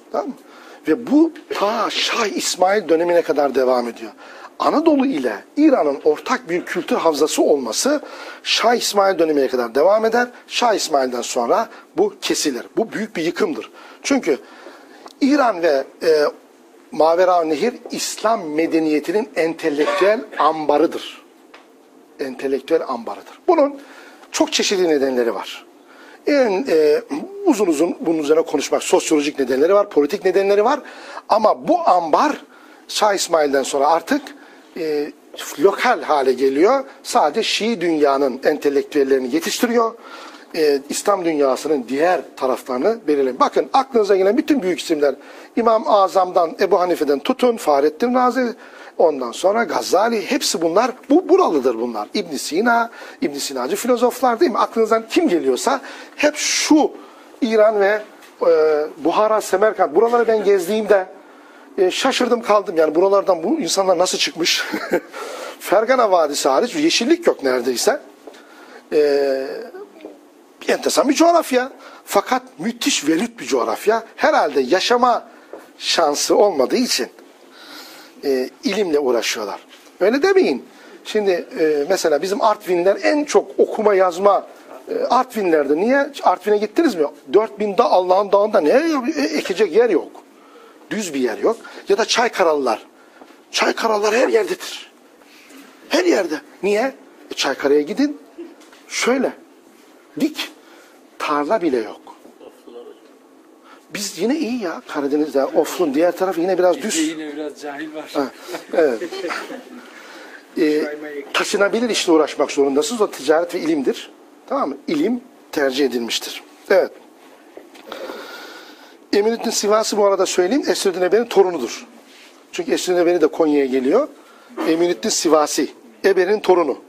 Tamam mı? Ve bu ta Şah İsmail dönemine kadar devam ediyor. Anadolu ile İran'ın ortak bir kültür havzası olması Şah İsmail dönemine kadar devam eder. Şah İsmail'den sonra bu kesilir. Bu büyük bir yıkımdır. Çünkü İran ve e, Mavera Nehir İslam medeniyetinin entelektüel ambarıdır. Entelektüel ambarıdır. Bunun çok çeşitli nedenleri var. En e, uzun uzun bunun üzerine konuşmak, sosyolojik nedenleri var, politik nedenleri var. Ama bu ambar Şah İsmail'den sonra artık e, lokal hale geliyor. Sadece Şii dünyanın entelektüellerini yetiştiriyor. E, İslam dünyasının diğer taraflarını belirleyin. Bakın aklınıza gelen bütün büyük isimler İmam-ı Azam'dan, Ebu Hanife'den tutun, Fahrettin Razi, ondan sonra Gazali, hepsi bunlar, bu buralıdır bunlar. İbn Sina, İbn Sinacı filozoflar değil mi? Aklınızdan kim geliyorsa hep şu İran ve e, Buhara, Semerkant, buraları ben gezdiğimde e, şaşırdım kaldım. Yani buralardan bu insanlar nasıl çıkmış? Fergana Vadisi hariç yeşillik yok neredeyse. E, enteresan bir coğrafya. Fakat müthiş velut bir coğrafya. Herhalde yaşama şansı olmadığı için e, ilimle uğraşıyorlar. Öyle demeyin. Şimdi e, mesela bizim Artvinler en çok okuma yazma e, Artvinler'de. Niye? Artvin'e gittiniz mi? dört bin da Allah'ın dağında ne e, ekecek yer yok. Düz bir yer yok. Ya da Çaykaralılar. Çaykaralılar her yerdedir. Her yerde. Niye? E, Çaykara'ya gidin. Şöyle. Dik. Tarla bile yok. Biz yine iyi ya Karadeniz'de. Oflun diğer tarafı yine biraz düz. Yine biraz cahil var. Ha, evet. Ee, taşınabilir işle uğraşmak zorundasınız. O ticaret ve ilimdir. Tamam mı? İlim tercih edilmiştir. Evet. Eminüddin Sivasi bu arada söyleyeyim. Esreddin Eber'in torunudur. Çünkü Esreddin Eber'i de Konya'ya geliyor. Eminüddin Sivasi. Eber'in torunu.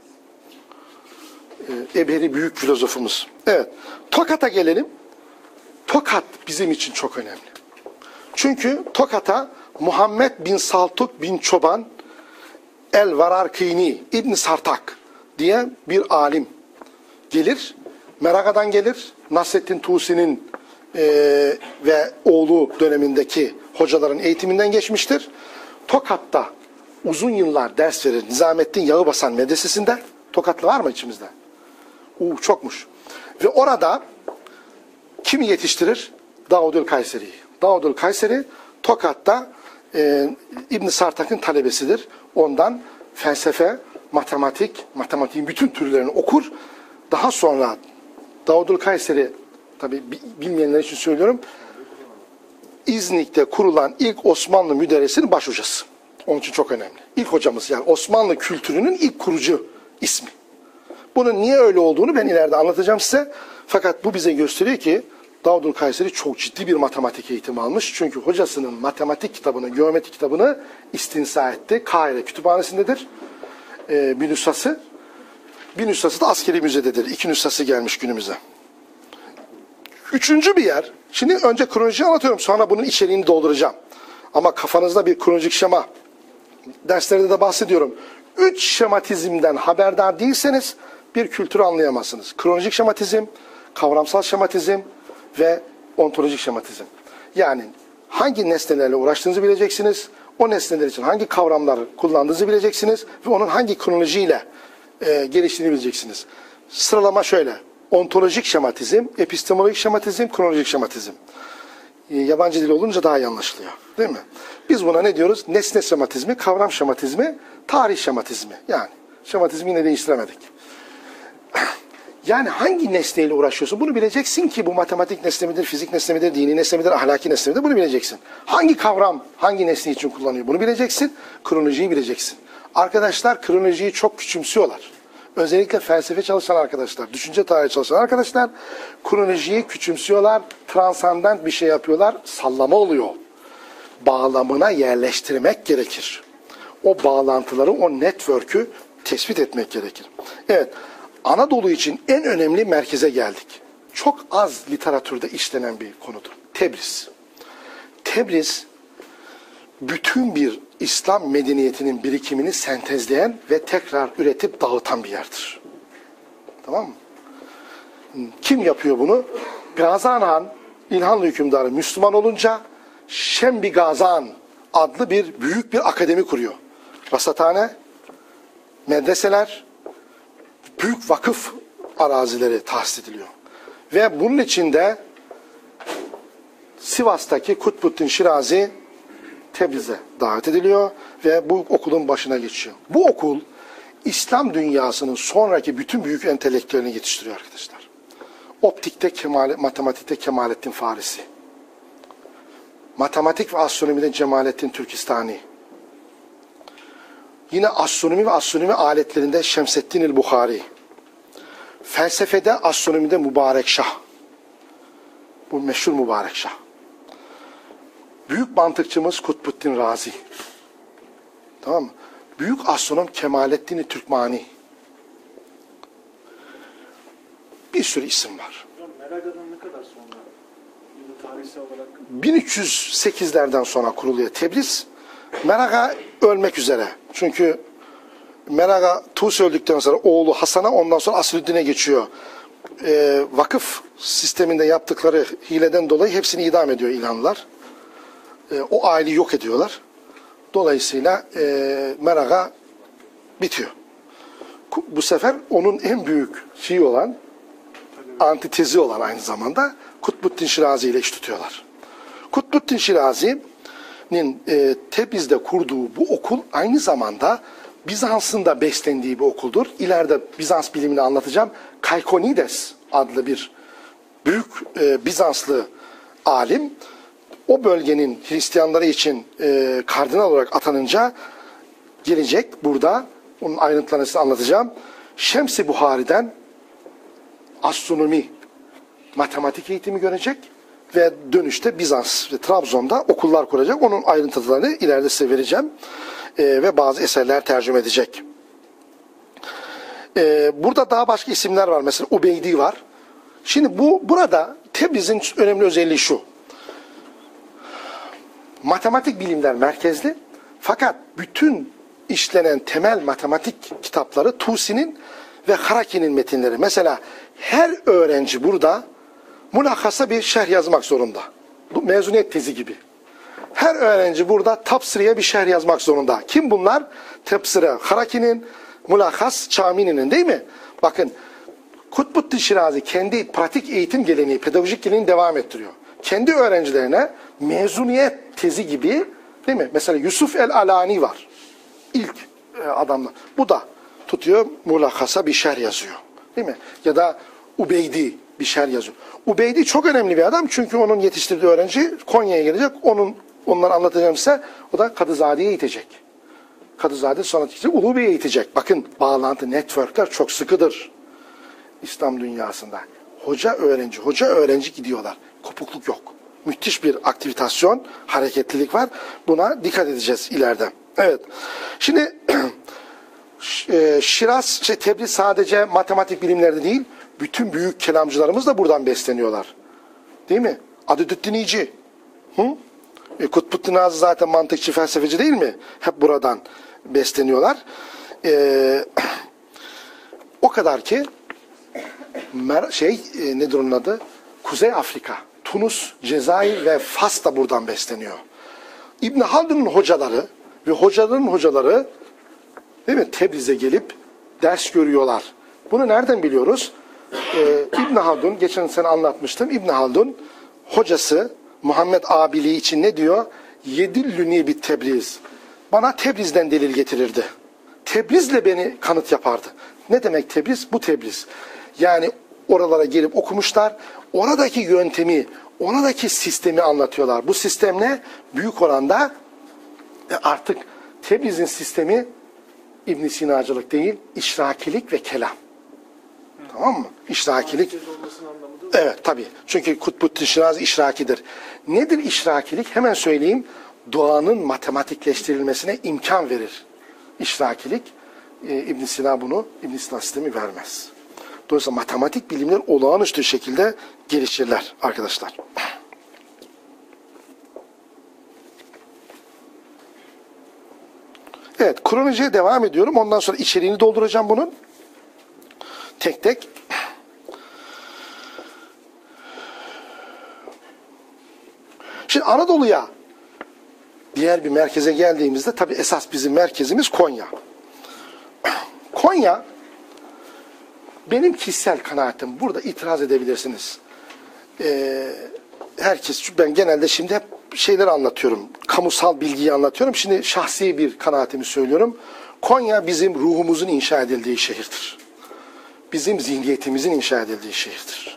Ee, Eber'i büyük filozofumuz. Evet. Tokat'a gelelim. Tokat bizim için çok önemli. Çünkü Tokat'a Muhammed bin Saltuk bin Çoban El-Vararkini İbn Sartak diye bir alim gelir. Meraka'dan gelir. Nasreddin Tusi'nin e, ve oğlu dönemindeki hocaların eğitiminden geçmiştir. Tokat'ta uzun yıllar ders verir. Nizamettin Yağıbasan medresesinde. Tokatlı var mı içimizde? Uuu çokmuş. Ve orada kimi yetiştirir? Davudül Kayseri'yi. Davudül Kayseri Tokat'ta e, İbn Sartak'ın talebesidir. Ondan felsefe, matematik, matematiğin bütün türlerini okur. Daha sonra Davudül Kayseri, tabi bilmeyenler için söylüyorum, İznik'te kurulan ilk Osmanlı müderrisinin baş hocası. Onun için çok önemli. İlk hocamız, yani Osmanlı kültürünün ilk kurucu ismi. Bunun niye öyle olduğunu ben ileride anlatacağım size. Fakat bu bize gösteriyor ki Davudül Kayseri çok ciddi bir matematik eğitimi almış. Çünkü hocasının matematik kitabını, geometri kitabını istinsa etti. Kahire kütüphanesindedir. Ee, bir nüshası. Bir nüshası da askeri müzededir. İki nüshası gelmiş günümüze. Üçüncü bir yer. Şimdi önce kronolojiyi anlatıyorum. Sonra bunun içeriğini dolduracağım. Ama kafanızda bir kronolojik şema. Derslerde de bahsediyorum. Üç şematizmden haberdar değilseniz bir kültürü anlayamazsınız. Kronolojik şematizm, kavramsal şematizm ve ontolojik şematizm. Yani hangi nesnelerle uğraştığınızı bileceksiniz, o nesneler için hangi kavramları kullandığınızı bileceksiniz ve onun hangi kronolojiyle e, geliştiğini bileceksiniz. Sıralama şöyle: ontolojik şematizm, epistemolojik şematizm, kronolojik şematizm. E, yabancı dil olunca daha iyi anlaşılıyor. Değil mi? Biz buna ne diyoruz? Nesne şematizmi, kavram şematizmi, tarih şematizmi. Yani şematizmi yine değiştiremedik. Yani hangi nesneyle uğraşıyorsun? Bunu bileceksin ki bu matematik nesne midir, fizik nesne midir, dini nesne midir, ahlaki nesne midir? Bunu bileceksin. Hangi kavram hangi nesne için kullanıyor? Bunu bileceksin. Kronolojiyi bileceksin. Arkadaşlar kronolojiyi çok küçümsüyorlar. Özellikle felsefe çalışan arkadaşlar, düşünce tarihi çalışan arkadaşlar kronolojiyi küçümsüyorlar. Transandent bir şey yapıyorlar. Sallama oluyor. Bağlamına yerleştirmek gerekir. O bağlantıları, o network'ü tespit etmek gerekir. Evet. Anadolu için en önemli merkeze geldik. Çok az literatürde işlenen bir konudur. Tebriz. Tebriz, bütün bir İslam medeniyetinin birikimini sentezleyen ve tekrar üretip dağıtan bir yerdir. Tamam mı? Kim yapıyor bunu? Gazan Han, İlhanlı hükümdarı Müslüman olunca Şembi Gazan adlı bir büyük bir akademi kuruyor. Rasathane, medreseler, büyük vakıf arazileri tahsis ediliyor. Ve bunun içinde Sivas'taki Kutbuddin Şirazi Tebriz'e davet ediliyor ve bu okulun başına geçiyor. Bu okul İslam dünyasının sonraki bütün büyük entelektüelini yetiştiriyor arkadaşlar. Optikte Kemal, matematikte Kemalettin Farisi. Matematik ve astronomide Cemalettin Türkistani. Yine astronomi ve astronomi aletlerinde Şemseddin el-Buhari. Felsefede, astronomide Mübarek Şah. Bu meşhur Mübarek Şah. Büyük mantıkçımız Kutbuddin Razi. Tamam mı? Büyük astronom Kemalettin Türkmani. Bir sürü isim var. Meraga'dan ne kadar sonra? Tarihsel olarak. bin üç yüz sekizlerden sonra kuruluyor Tebriz. Meraga ölmek üzere. Çünkü Meraga Tusi öldükten sonra oğlu Hasan'a, ondan sonra Aslıddin'e geçiyor. Ee, vakıf sisteminde yaptıkları hileden dolayı hepsini idam ediyor İlhanlılar. Ee, o aileyi yok ediyorlar. Dolayısıyla e, Meraga bitiyor. Bu sefer onun en büyük şeyi olan, antitezi olan aynı zamanda Kutbuddin Şirazi ile iş tutuyorlar. Kutbuddin Şirazi'nin e, Tebriz'de kurduğu bu okul aynı zamanda Bizans'ın da beslendiği bir okuldur. İleride Bizans bilimini anlatacağım. Kaikonides adlı bir büyük e, Bizanslı alim, o bölgenin Hristiyanları için e, kardinal olarak atanınca gelecek burada. Onun ayrıntılarını size anlatacağım. Şems-i Buhari'den astronomi, matematik eğitimi görecek ve dönüşte Bizans ve Trabzon'da okullar kuracak. Onun ayrıntılarını ileride size vereceğim. Ee, ve bazı eserler tercüme edecek. Ee, burada daha başka isimler var. Mesela Ubeydi var. Şimdi bu burada Tebriz'in önemli özelliği şu. Matematik bilimler merkezli. Fakat bütün işlenen temel matematik kitapları Tusi'nin ve Haraki'nin metinleri. Mesela her öğrenci burada mülahhasa bir şerh yazmak zorunda. Bu mezuniyet tezi gibi. Her öğrenci burada Tapsırı'ya bir şerh yazmak zorunda. Kim bunlar? Tapsırı Haraki'nin, mülahhas Çamini'nin, değil mi? Bakın, Kutbuddin Şirazi kendi pratik eğitim geleneği, pedagojik geleneğini devam ettiriyor. Kendi öğrencilerine mezuniyet tezi gibi, değil mi? Mesela Yusuf el-Alani var. İlk e, adamlar. Bu da tutuyor, mülahhasa bir şerh yazıyor. Değil mi? Ya da Ubeydi bir şerh yazıyor. Ubeydi çok önemli bir adam, çünkü onun yetiştirdiği öğrenci Konya'ya gelecek. Onun onları anlatacağım size. O da Kadızade'ye eğitecek. Kadızade sonra Ulu Bey'e eğitecek. Bakın, bağlantı, networkler çok sıkıdır İslam dünyasında. Hoca öğrenci, hoca öğrenci gidiyorlar. Kopukluk yok. Müthiş bir aktivitasyon, hareketlilik var. Buna dikkat edeceğiz ileride. Evet. Şimdi Şiraz, şey, Tebriz sadece matematik bilimlerde değil, bütün büyük kelamcılarımız da buradan besleniyorlar. Değil mi? Adedüddin İci. Hı? E, Kutbuddin Nazı zaten mantıkçı, felsefeci değil mi? Hep buradan besleniyorlar. E, o kadar ki şey e, nedir onun adı? Kuzey Afrika, Tunus, Cezayir ve Fas da buradan besleniyor. İbn Haldun'un hocaları ve hocaların hocaları, değil mi, Tebriz'e gelip ders görüyorlar. Bunu nereden biliyoruz? Ee, İbn Haldun, geçen sene anlatmıştım. İbn Haldun hocası Muhammed Abili için ne diyor? Yedillüni bit Tebriz. Bana Tebriz'den delil getirirdi. Tebriz'le beni kanıt yapardı. Ne demek Tebriz? Bu Tebriz. Yani oralara gelip okumuşlar. Oradaki yöntemi, oradaki sistemi anlatıyorlar. Bu sistem ne? Büyük oranda artık Tebriz'in sistemi İbn Sinacılık değil, işrakilik ve kelam. Tamam mı? İşrakilik. Evet, tabii. Çünkü Kutbuddin Şirazi işrakidir. Nedir işrakilik? Hemen söyleyeyim. Doğanın matematikleştirilmesine imkan verir. İşrakilik. Ee, İbn Sina bunu, İbn Sina sistemi vermez. Dolayısıyla matematik bilimler olağanüstü şekilde gelişirler arkadaşlar. Evet, kronolojiye devam ediyorum. Ondan sonra içeriğini dolduracağım bunun. Tek tek. Şimdi Anadolu'ya diğer bir merkeze geldiğimizde tabii esas bizim merkezimiz Konya. Konya benim kişisel kanaatim. Burada itiraz edebilirsiniz. Ee, herkes, ben genelde şimdi hep şeyleri anlatıyorum. Kamusal bilgiyi anlatıyorum. Şimdi şahsi bir kanaatimi söylüyorum. Konya bizim ruhumuzun inşa edildiği şehirdir. Bizim zihniyetimizin inşa edildiği şehirdir.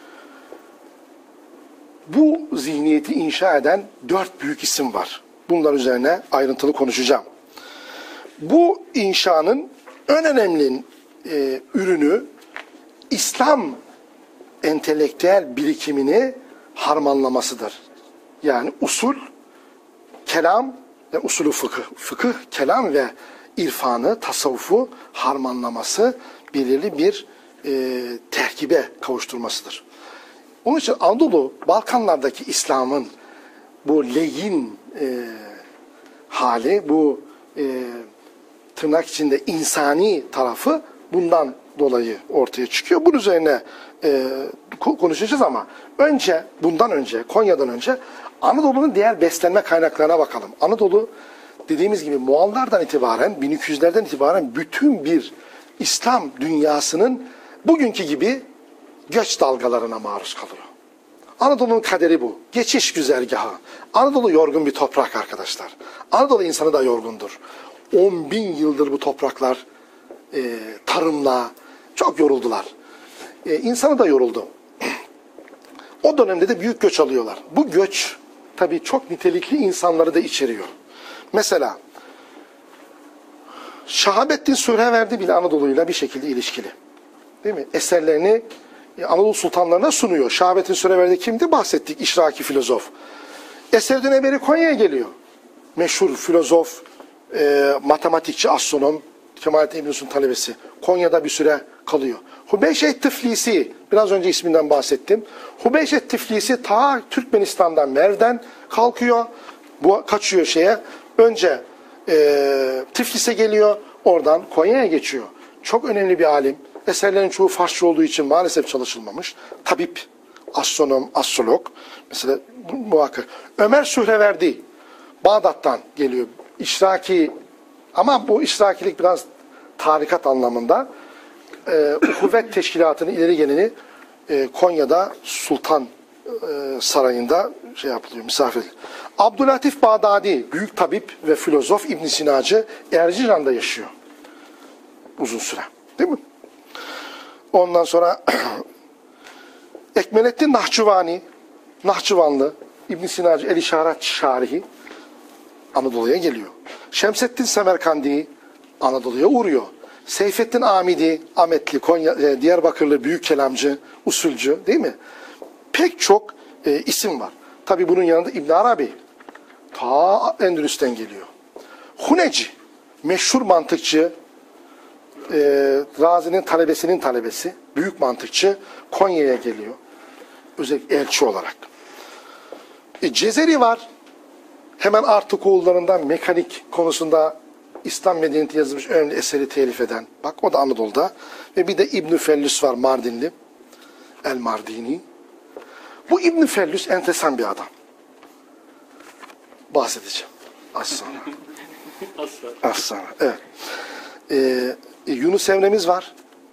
Bu zihniyeti inşa eden dört büyük isim var. Bunlar üzerine ayrıntılı konuşacağım. Bu inşanın en önemli e, ürünü İslam entelektüel birikimini harmanlamasıdır. Yani usul, kelam, yani usulü fıkıh, fıkıh, kelam ve irfanı, tasavvufu harmanlaması, belirli bir e, terkibe kavuşturmasıdır. Onun için Anadolu, Balkanlardaki İslam'ın bu leyin e, hali, bu e, tırnak içinde insani tarafı bundan dolayı ortaya çıkıyor. Bunun üzerine e, konuşacağız ama önce, bundan önce, Konya'dan önce Anadolu'nun diğer beslenme kaynaklarına bakalım. Anadolu dediğimiz gibi Moğollardan itibaren, bin iki yüzlerden itibaren bütün bir İslam dünyasının bugünkü gibi göç dalgalarına maruz kalıyor. Anadolu'nun kaderi bu. Geçiş güzergahı. Anadolu yorgun bir toprak arkadaşlar. Anadolu insanı da yorgundur. on bin yıldır bu topraklar e, tarımla çok yoruldular. E, insanı da yoruldu. O dönemde de büyük göç alıyorlar. Bu göç tabii çok nitelikli insanları da içeriyor. Mesela Şahabettin Süreverdi bile Anadolu'yla bir şekilde ilişkili. Değil mi? Eserlerini Anadolu sultanlarına sunuyor. Şahabettin Süreverdi kimdi? Bahsettik. İşraki filozof. Eserden evveli Konya'ya geliyor. Meşhur filozof, e, matematikçi, astronom Kemalettin İbn Hüsnü'nün talebesi. Konya'da bir süre kalıyor. Hubeyşet Tiflisi, biraz önce isminden bahsettim. Hubeyşet Tiflisi ta Türkmenistan'dan, Merv'den kalkıyor. Bu kaçıyor şeye. Önce e, Tiflis'e geliyor. Oradan Konya'ya geçiyor. Çok önemli bir alim. Eserlerin çoğu Farsça olduğu için maalesef çalışılmamış. Tabip, astronom, astrolog. Mesela muhakkak. Ömer Sühreverdi Bağdat'tan geliyor. İşraki, ama bu işrakilik biraz tarikat anlamında. Ee, Kuvvet Teşkilatı'nın ileri geleni e, Konya'da Sultan e, Sarayı'nda şey yapılıyor, misafir. Abdülatif Bağdadi, büyük tabip ve filozof, İbn Sinacı, Erzincan'da yaşıyor. Uzun süre. Değil mi? Ondan sonra Ekmelettin Nahçıvani, Nahçıvanlı, İbn Sinacı, El İşaret Şarihi Anadolu'ya geliyor. Şemseddin Semerkandi Anadolu'ya uğruyor. Seyfettin Amidi, Ahmetli, Konya, Diyarbakırlı büyük kelamcı, usulcü, değil mi? Pek çok e, isim var. Tabi bunun yanında İbn Arabi, ta Endülüs'ten geliyor. Huneci, meşhur mantıkçı, e, Razi'nin talebesinin talebesi, büyük mantıkçı, Konya'ya geliyor. Özellikle elçi olarak. E, Cezeri var. Hemen Artukoğullarından mekanik konusunda İslam medeniyeti yazılmış önemli eseri telif eden. Bak o da Anadolu'da. Ve bir de İbn-i Fellüs var, Mardinli. El Mardini. Bu İbn-i Fellüs enteresan bir adam. Bahsedeceğim. Az sonra. Az sonra. Az sonra. Evet. Ee, Yunus Emre'miz var.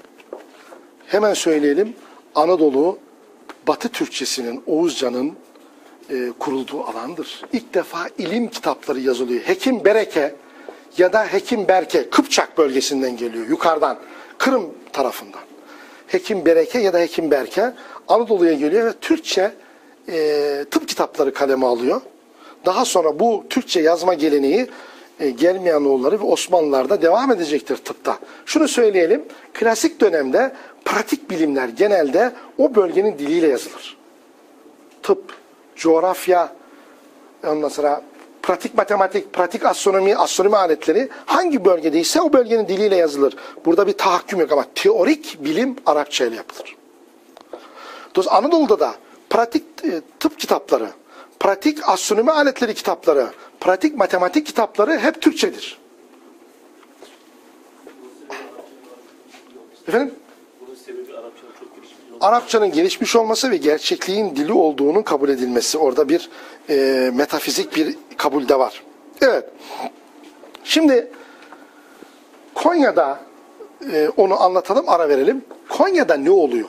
Hemen söyleyelim. Anadolu, Batı Türkçesinin, Oğuzcan'ın e, kurulduğu alandır. İlk defa ilim kitapları yazılıyor. Hekim Bereke ya da Hekim Berke, Kıpçak bölgesinden geliyor, yukarıdan, Kırım tarafından. Hekim Bereke ya da Hekim Berke Anadolu'ya geliyor ve Türkçe e, tıp kitapları kaleme alıyor. Daha sonra bu Türkçe yazma geleneği e, Gelmeyanoğulları ve Osmanlılar'da devam edecektir tıpta. Şunu söyleyelim, klasik dönemde pratik bilimler genelde o bölgenin diliyle yazılır. Tıp, coğrafya, ondan sonra pratik matematik, pratik astronomi, astronomi aletleri hangi bölgedeyse o bölgenin diliyle yazılır. Burada bir tahakküm yok ama teorik bilim Arapça ile yapılır. Dolayısıyla Anadolu'da da pratik e, tıp kitapları, pratik astronomi aletleri kitapları, pratik matematik kitapları hep Türkçedir. Efendim? Bunun sebebi Arapçanın çok gelişmiş olması. Arapçanın gelişmiş olması ve gerçekliğin dili olduğunun kabul edilmesi. Orada bir e, metafizik bir kabul de var. Evet. Şimdi Konya'da e, onu anlatalım, ara verelim. Konya'da ne oluyor?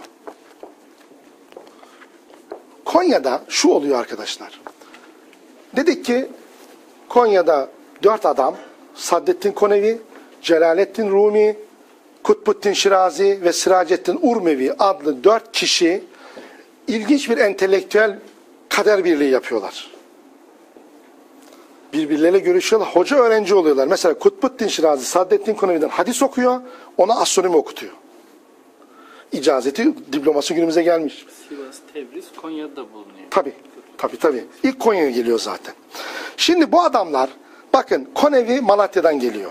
Konya'da şu oluyor arkadaşlar. Dedik ki Konya'da dört adam, Saddettin Konevi, Celaleddin Rumi, Kutbuddin Şirazi ve Siracettin Urmevi adlı dört kişi ilginç bir entelektüel kader birliği yapıyorlar. Birbirleriyle görüşüyorlar. Hoca öğrenci oluyorlar. Mesela Kutbuddin Şirazi Saddettin Konevi'den hadis okuyor, ona astronomi okutuyor. İcazeti, diploması günümüze gelmiş. Sivas, Tebriz, Konya'da bulunuyor. Tabii, tabii, tabii. İlk Konya'ya geliyor zaten. Şimdi bu adamlar, bakın Konevi Malatya'dan geliyor.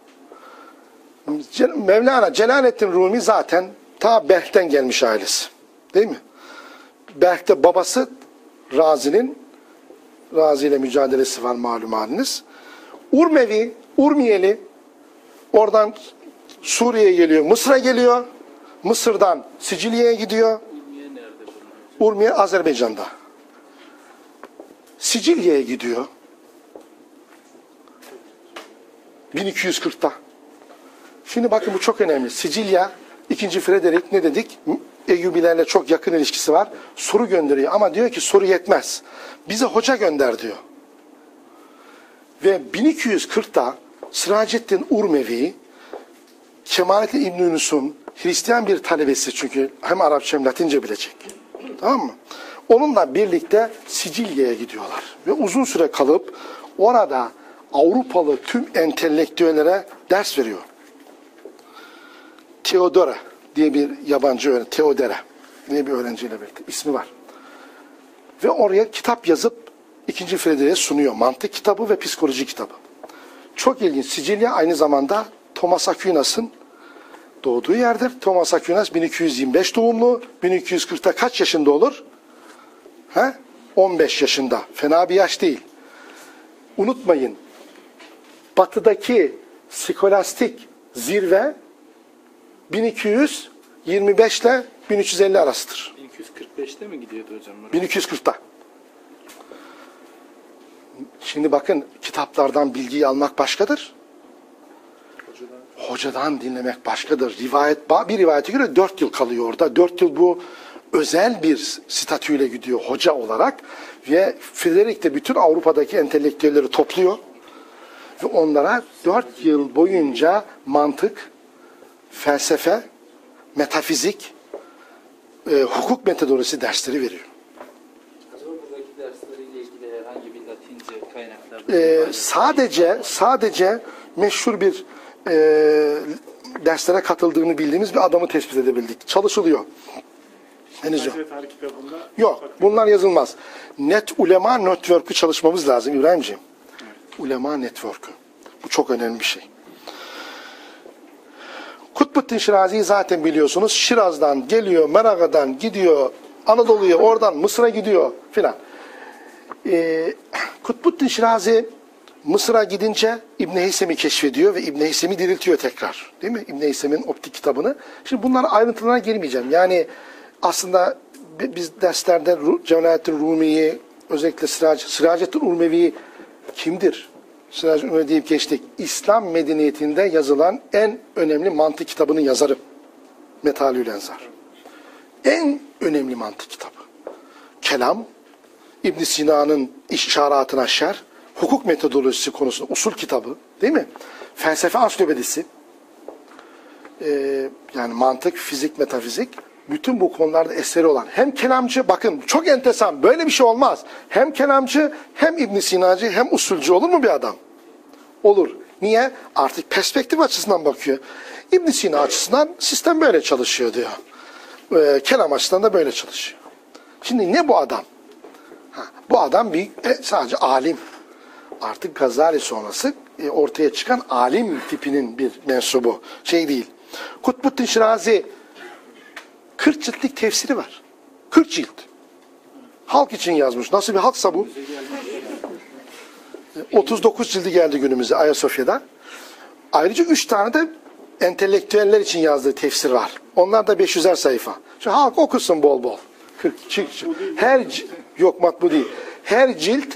Mevlana Celaleddin Rumi zaten ta Belh'ten gelmiş ailesi. Değil mi? Belh'te babası Razi'nin, Razi ile mücadelesi var malum haliniz. Urmevi, Urmiyeli, oradan Suriye'ye geliyor, Mısır'a geliyor. Mısır'dan Sicilya'ya gidiyor. Urmiye nerede bulunuyor? Urmiye Azerbaycan'da. Sicilya'ya gidiyor. bin iki yüz kırkta. Şimdi bakın bu çok önemli. Sicilya, ikinci Frederick ne dedik? Eyyubilerle çok yakın ilişkisi var. Soru gönderiyor ama diyor ki soru yetmez. Bize hoca gönder diyor. Ve bin iki yüz kırkta Siracettin Urmevi, Kemalettin İbn Yunus'un Hristiyan bir talebesi, çünkü hem Arapça hem Latince bilecek. Tamam mı? Onunla birlikte Sicilya'ya gidiyorlar. Ve uzun süre kalıp orada Avrupalı tüm entelektüellere ders veriyor. Theodora diye bir yabancı öğrenci, Theodora diye bir öğrenciyle birlikte ismi var. Ve oraya kitap yazıp ikinci Frederick'e sunuyor. Mantık kitabı ve psikoloji kitabı. Çok ilginç. Sicilya aynı zamanda Thomas Aquinas'ın doğduğu yerdir. Thomas Aquinas bin iki yüz yirmi beş doğumlu. bin iki yüz kırkta kaç yaşında olur? He? on beş yaşında. Fena bir yaş değil. Unutmayın. Batıdaki skolastik zirve bin iki yüz yirmi beş ile bin üç yüz elli arasıdır. bin iki yüz kırk beşte mi gidiyordu hocam? bin iki yüz kırkta. Şimdi bakın, kitaplardan bilgiyi almak başkadır. Hocadan, Hocadan dinlemek başkadır. Rivayet, bir rivayete göre dört yıl kalıyor orada. Dört yıl bu özel bir statüyle gidiyor hoca olarak. Ve Frederick de bütün Avrupa'daki entelektüelleri topluyor. Ve onlara dört yıl boyunca mantık, felsefe, metafizik, e, hukuk metodolojisi dersleri veriyor. Acaba buradaki dersleriyle ilgili herhangi bir Latince kaynaklar? Ee, sadece sadece meşhur bir e, derslere katıldığını bildiğimiz bir adamı tespit edebildik. Çalışılıyor. Henüz yok. Yok. Bunlar yazılmaz. Net Ulema Network'ü çalışmamız lazım İbrahimciğim. Ulema Network'ü. Bu çok önemli bir şey. Kutbuddin Şirazi'yi zaten biliyorsunuz. Şiraz'dan geliyor, Meraga'dan gidiyor, Anadolu'ya, oradan Mısır'a gidiyor filan. Ee, Kutbuddin Şirazi Mısır'a gidince İbn Heysem'i keşfediyor ve İbn Heysem'i diriltiyor tekrar. Değil mi? İbn Heysem'in optik kitabını. Şimdi bunların ayrıntılarına girmeyeceğim. Yani aslında biz derslerde Celaleddin Rumi'yi, özellikle Sirac, Siracettin Urmevi'yi kimdir? Siracettin Urmevi deyip geçtik. İslam medeniyetinde yazılan en önemli mantık kitabının yazarı. Metalül Enzar. En önemli mantık kitabı. Kelam, İbn Sina'nın İşaratına Şer, hukuk metodolojisi konusunda usul kitabı, değil mi? Felsefe ansiklopedisi, ee, yani mantık, fizik, metafizik, bütün bu konularda eseri olan hem kelamcı, bakın çok enteresan, böyle bir şey olmaz. Hem kelamcı, hem İbn Sinacı, hem usulcü olur mu bir adam? Olur. Niye? Artık perspektif açısından bakıyor. İbn Sina açısından sistem böyle çalışıyor diyor. Ee, kelam açısından da böyle çalışıyor. Şimdi ne bu adam? Ha, bu adam bir e, sadece alim. Artık Gazali sonrası e, ortaya çıkan alim tipinin bir mensubu. Şey değil. Kutbuddin Şirazi kırk ciltlik tefsiri var. kırk cilt. Halk için yazmış. Nasıl bir halksa bu? otuz dokuz cildi geldi günümüze Ayasofya'da. Ayrıca üç tane de entelektüeller için yazdığı tefsir var. Onlar da beş yüzer sayfa. Şu halk okusun bol bol. kırk, çık, çık. Her yok matbu değil. Her cilt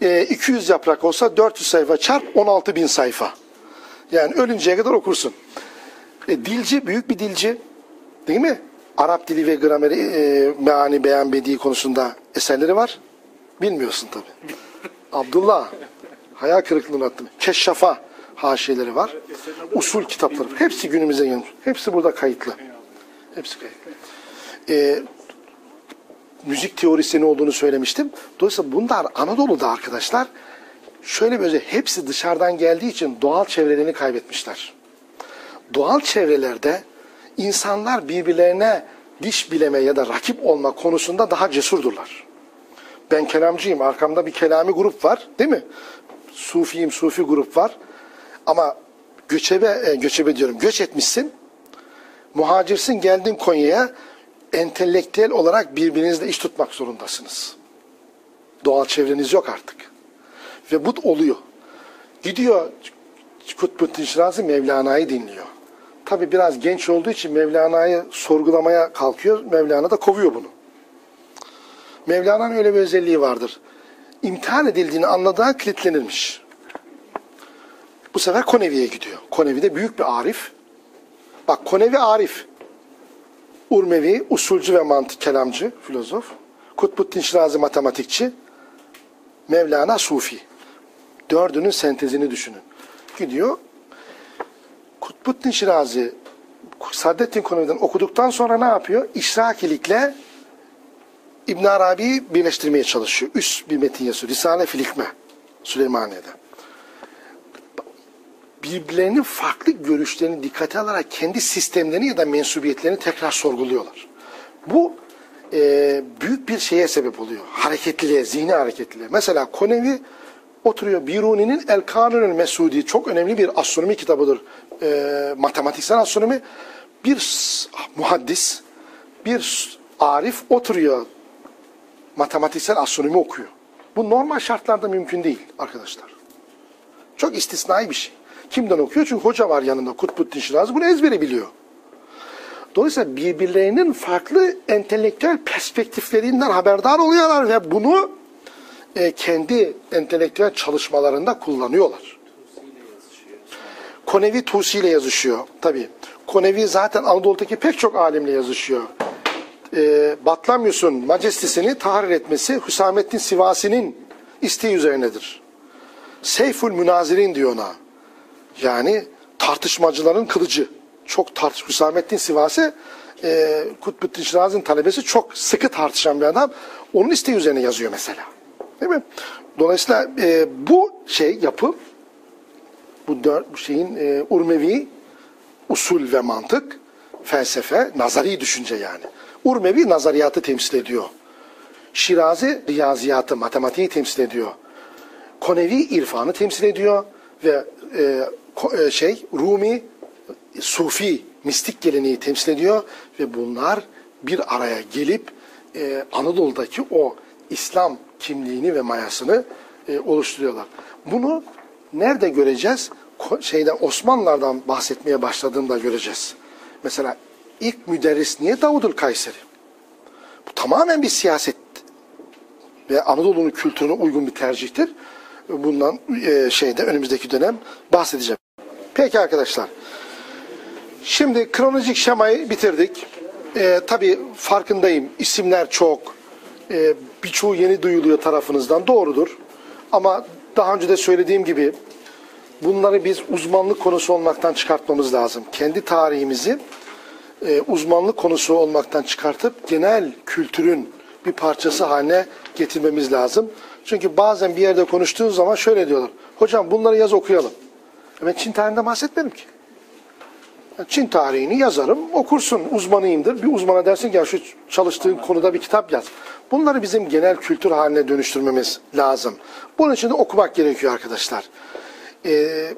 e, iki yüz yaprak olsa dört yüz sayfa çarp on altı bin sayfa. Yani ölünceye kadar okursun. E, dilci, büyük bir dilci. Değil mi? Arap dili ve grameri, e, meani, beyan, bedi konusunda eserleri var. Bilmiyorsun tabii. Abdullah, hayal kırıklığına attım. Keşşafa haşiyeleri var. Usul kitapları. Hepsi günümüze gelmiş. Hepsi burada kayıtlı. Hepsi kayıtlı. E, müzik teorisini olduğunu söylemiştim. Dolayısıyla bunlar Anadolu'da arkadaşlar şöyle bir özellik. Hepsi dışarıdan geldiği için doğal çevrelerini kaybetmişler. Doğal çevrelerde insanlar birbirlerine diş bileme ya da rakip olma konusunda daha cesurdurlar. Ben kelamcıyım. Arkamda bir kelami grup var. Değil mi? Sufiyim, sufi grup var. Ama göçebe, e, göçebe diyorum. Göç etmişsin. Muhacirsin, geldin Konya'ya. Entelektüel olarak birbirinizle iş tutmak zorundasınız. Doğal çevreniz yok artık. Ve bu oluyor. Gidiyor Kutbuddin Şirazi Mevlana'yı dinliyor. Tabi biraz genç olduğu için Mevlana'yı sorgulamaya kalkıyor. Mevlana da kovuyor bunu. Mevlana'nın öyle bir özelliği vardır. İmtihan edildiğini anladığı kilitlenirmiş. Bu sefer Konevi'ye gidiyor. Konevi de büyük bir arif. Bak Konevi arif. Urmevi, usulcü ve mantık kelamcı, filozof. Kutbuddin Şirazi matematikçi. Mevlana sufi. Dördünün sentezini düşünün. Gidiyor. Kutbuddin Şirazi Saadettin Konevi'den okuduktan sonra ne yapıyor? İşrakilikle İbn Arabi'yi birleştirmeye çalışıyor. Üst bir metin yazıyor. Risale fil Hikme Süleymaniye'de. Birbirlerinin farklı görüşlerini dikkate alarak kendi sistemlerini ya da mensubiyetlerini tekrar sorguluyorlar. Bu e, büyük bir şeye sebep oluyor. Hareketliliğe, zihni hareketliliğe. Mesela Konevi oturuyor. Biruni'nin El Kanunül Mesudi çok önemli bir astronomi kitabıdır. E, matematiksel astronomi. Bir muhaddis, bir arif oturuyor. Matematiksel astronomi okuyor. Bu normal şartlarda mümkün değil arkadaşlar. Çok istisnai bir şey. Kimden okuyor? Çünkü hoca var yanında. Kutbuddin Şirazi bunu ezbere biliyor. Dolayısıyla birbirlerinin farklı entelektüel perspektiflerinden haberdar oluyorlar ve bunu e, kendi entelektüel çalışmalarında kullanıyorlar. Konevi Tusi ile yazışıyor. Tabii. Konevi zaten Anadolu'daki pek çok alimle yazışıyor. E, Batlamyus'un majestisini tahrir etmesi Hüsamettin Sivasi'nin isteği üzerinedir. Seyful Münazirin diyor ona. Yani tartışmacıların kılıcı. Çok tartış. Hüsamettin Sivasi e, Kutbuddin Şirazi'nin talebesi çok sıkı tartışan bir adam. Onun isteği üzerine yazıyor mesela. Değil mi? Dolayısıyla e, bu şey yapı bu dört bu şeyin e, Urmevi usul ve mantık, felsefe, nazari düşünce yani. Urmevi nazariyatı temsil ediyor. Şirazi riyaziyatı, matematiği temsil ediyor. Konevi irfanı temsil ediyor ve e, e, şey Rumi sufi mistik geleneği temsil ediyor ve bunlar bir araya gelip e, Anadolu'daki o İslam kimliğini ve mayasını e, oluşturuyorlar. Bunu nerede göreceğiz? Ko şeyden Osmanlılardan bahsetmeye başladığımda göreceğiz. Mesela ilk müderris niye Davudul Kayseri? Bu tamamen bir siyaset ve Anadolu'nun kültürüne uygun bir tercihtir. Bundan e, şeyde önümüzdeki dönem bahsedeceğim. Peki arkadaşlar. Şimdi kronolojik şemayı bitirdik. E, tabii farkındayım. İsimler çok. E, birçoğu yeni duyuluyor tarafınızdan. Doğrudur. Ama daha önce de söylediğim gibi bunları biz uzmanlık konusu olmaktan çıkartmamız lazım. Kendi tarihimizi e, uzmanlık konusu olmaktan çıkartıp genel kültürün bir parçası haline getirmemiz lazım. Çünkü bazen bir yerde konuştuğunuz zaman şöyle diyorlar. Hocam bunları yaz okuyalım. Ben Çin tarihinden bahsetmedim ki. Çin tarihini yazarım, okursun, uzmanıyımdır. Bir uzmana dersin ki ya şu çalıştığın konuda bir kitap yaz. Bunları bizim genel kültür haline dönüştürmemiz lazım. Bunun için de okumak gerekiyor arkadaşlar. Ee,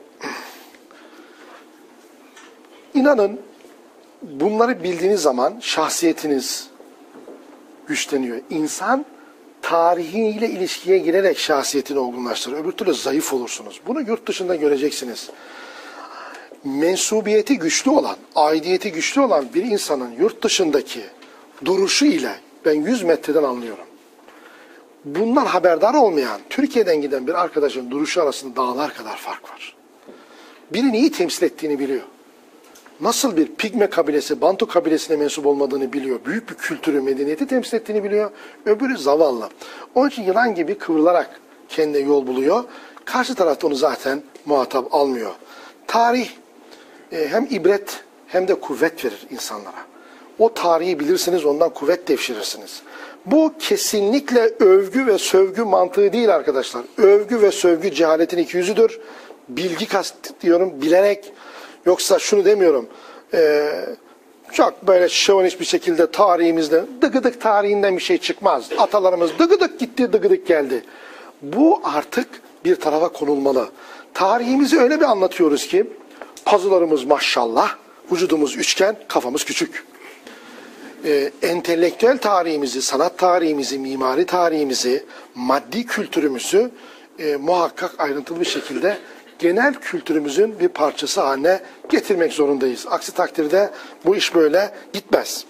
inanın bunları bildiğiniz zaman şahsiyetiniz güçleniyor. İnsan tarihiyle ilişkiye girerek şahsiyetini olgunlaştırır. Öbür türlü zayıf olursunuz. Bunu yurt dışında göreceksiniz. Mensubiyeti güçlü olan, aidiyeti güçlü olan bir insanın yurt dışındaki duruşu ile ben yüz metreden anlıyorum. bundan haberdar olmayan, Türkiye'den giden bir arkadaşın duruşu arasında dağlar kadar fark var. Biri neyi temsil ettiğini biliyor. Nasıl bir Pigme kabilesi, Bantu kabilesine mensup olmadığını biliyor. Büyük bir kültürü, medeniyeti temsil ettiğini biliyor. Öbürü zavallı. Onun için yılan gibi kıvrılarak kendine yol buluyor. Karşı tarafta onu zaten muhatap almıyor. Tarih e, hem ibret hem de kuvvet verir insanlara. O tarihi bilirsiniz, ondan kuvvet devşirirsiniz. Bu kesinlikle övgü ve sövgü mantığı değil arkadaşlar. Övgü ve sövgü cehaletin iki yüzüdür. Bilgi kastediyorum, bilerek. Yoksa şunu demiyorum. E, çok böyle şövalist bir şekilde tarihimizde dıgıdık tarihinden bir şey çıkmaz. Atalarımız dıgıdık gitti, dıgıdık geldi. Bu artık bir tarafa konulmalı. Tarihimizi öyle bir anlatıyoruz ki pazılarımız maşallah, vücudumuz üçgen, kafamız küçük. Ee, entelektüel tarihimizi, sanat tarihimizi, mimari tarihimizi, maddi kültürümüzü e, muhakkak ayrıntılı bir şekilde genel kültürümüzün bir parçası haline getirmek zorundayız. Aksi takdirde bu iş böyle gitmez.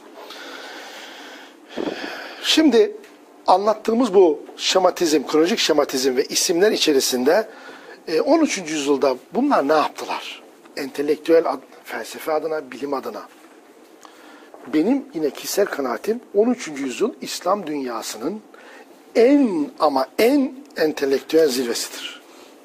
Şimdi anlattığımız bu şematizm, kronolojik şematizm ve isimler içerisinde on üçüncü yüzyılda bunlar ne yaptılar? Entelektüel ad, felsefe adına, bilim adına. Benim yine kişisel kanaatim on üçüncü yüzyıl İslam dünyasının en ama en entelektüel zirvesidir.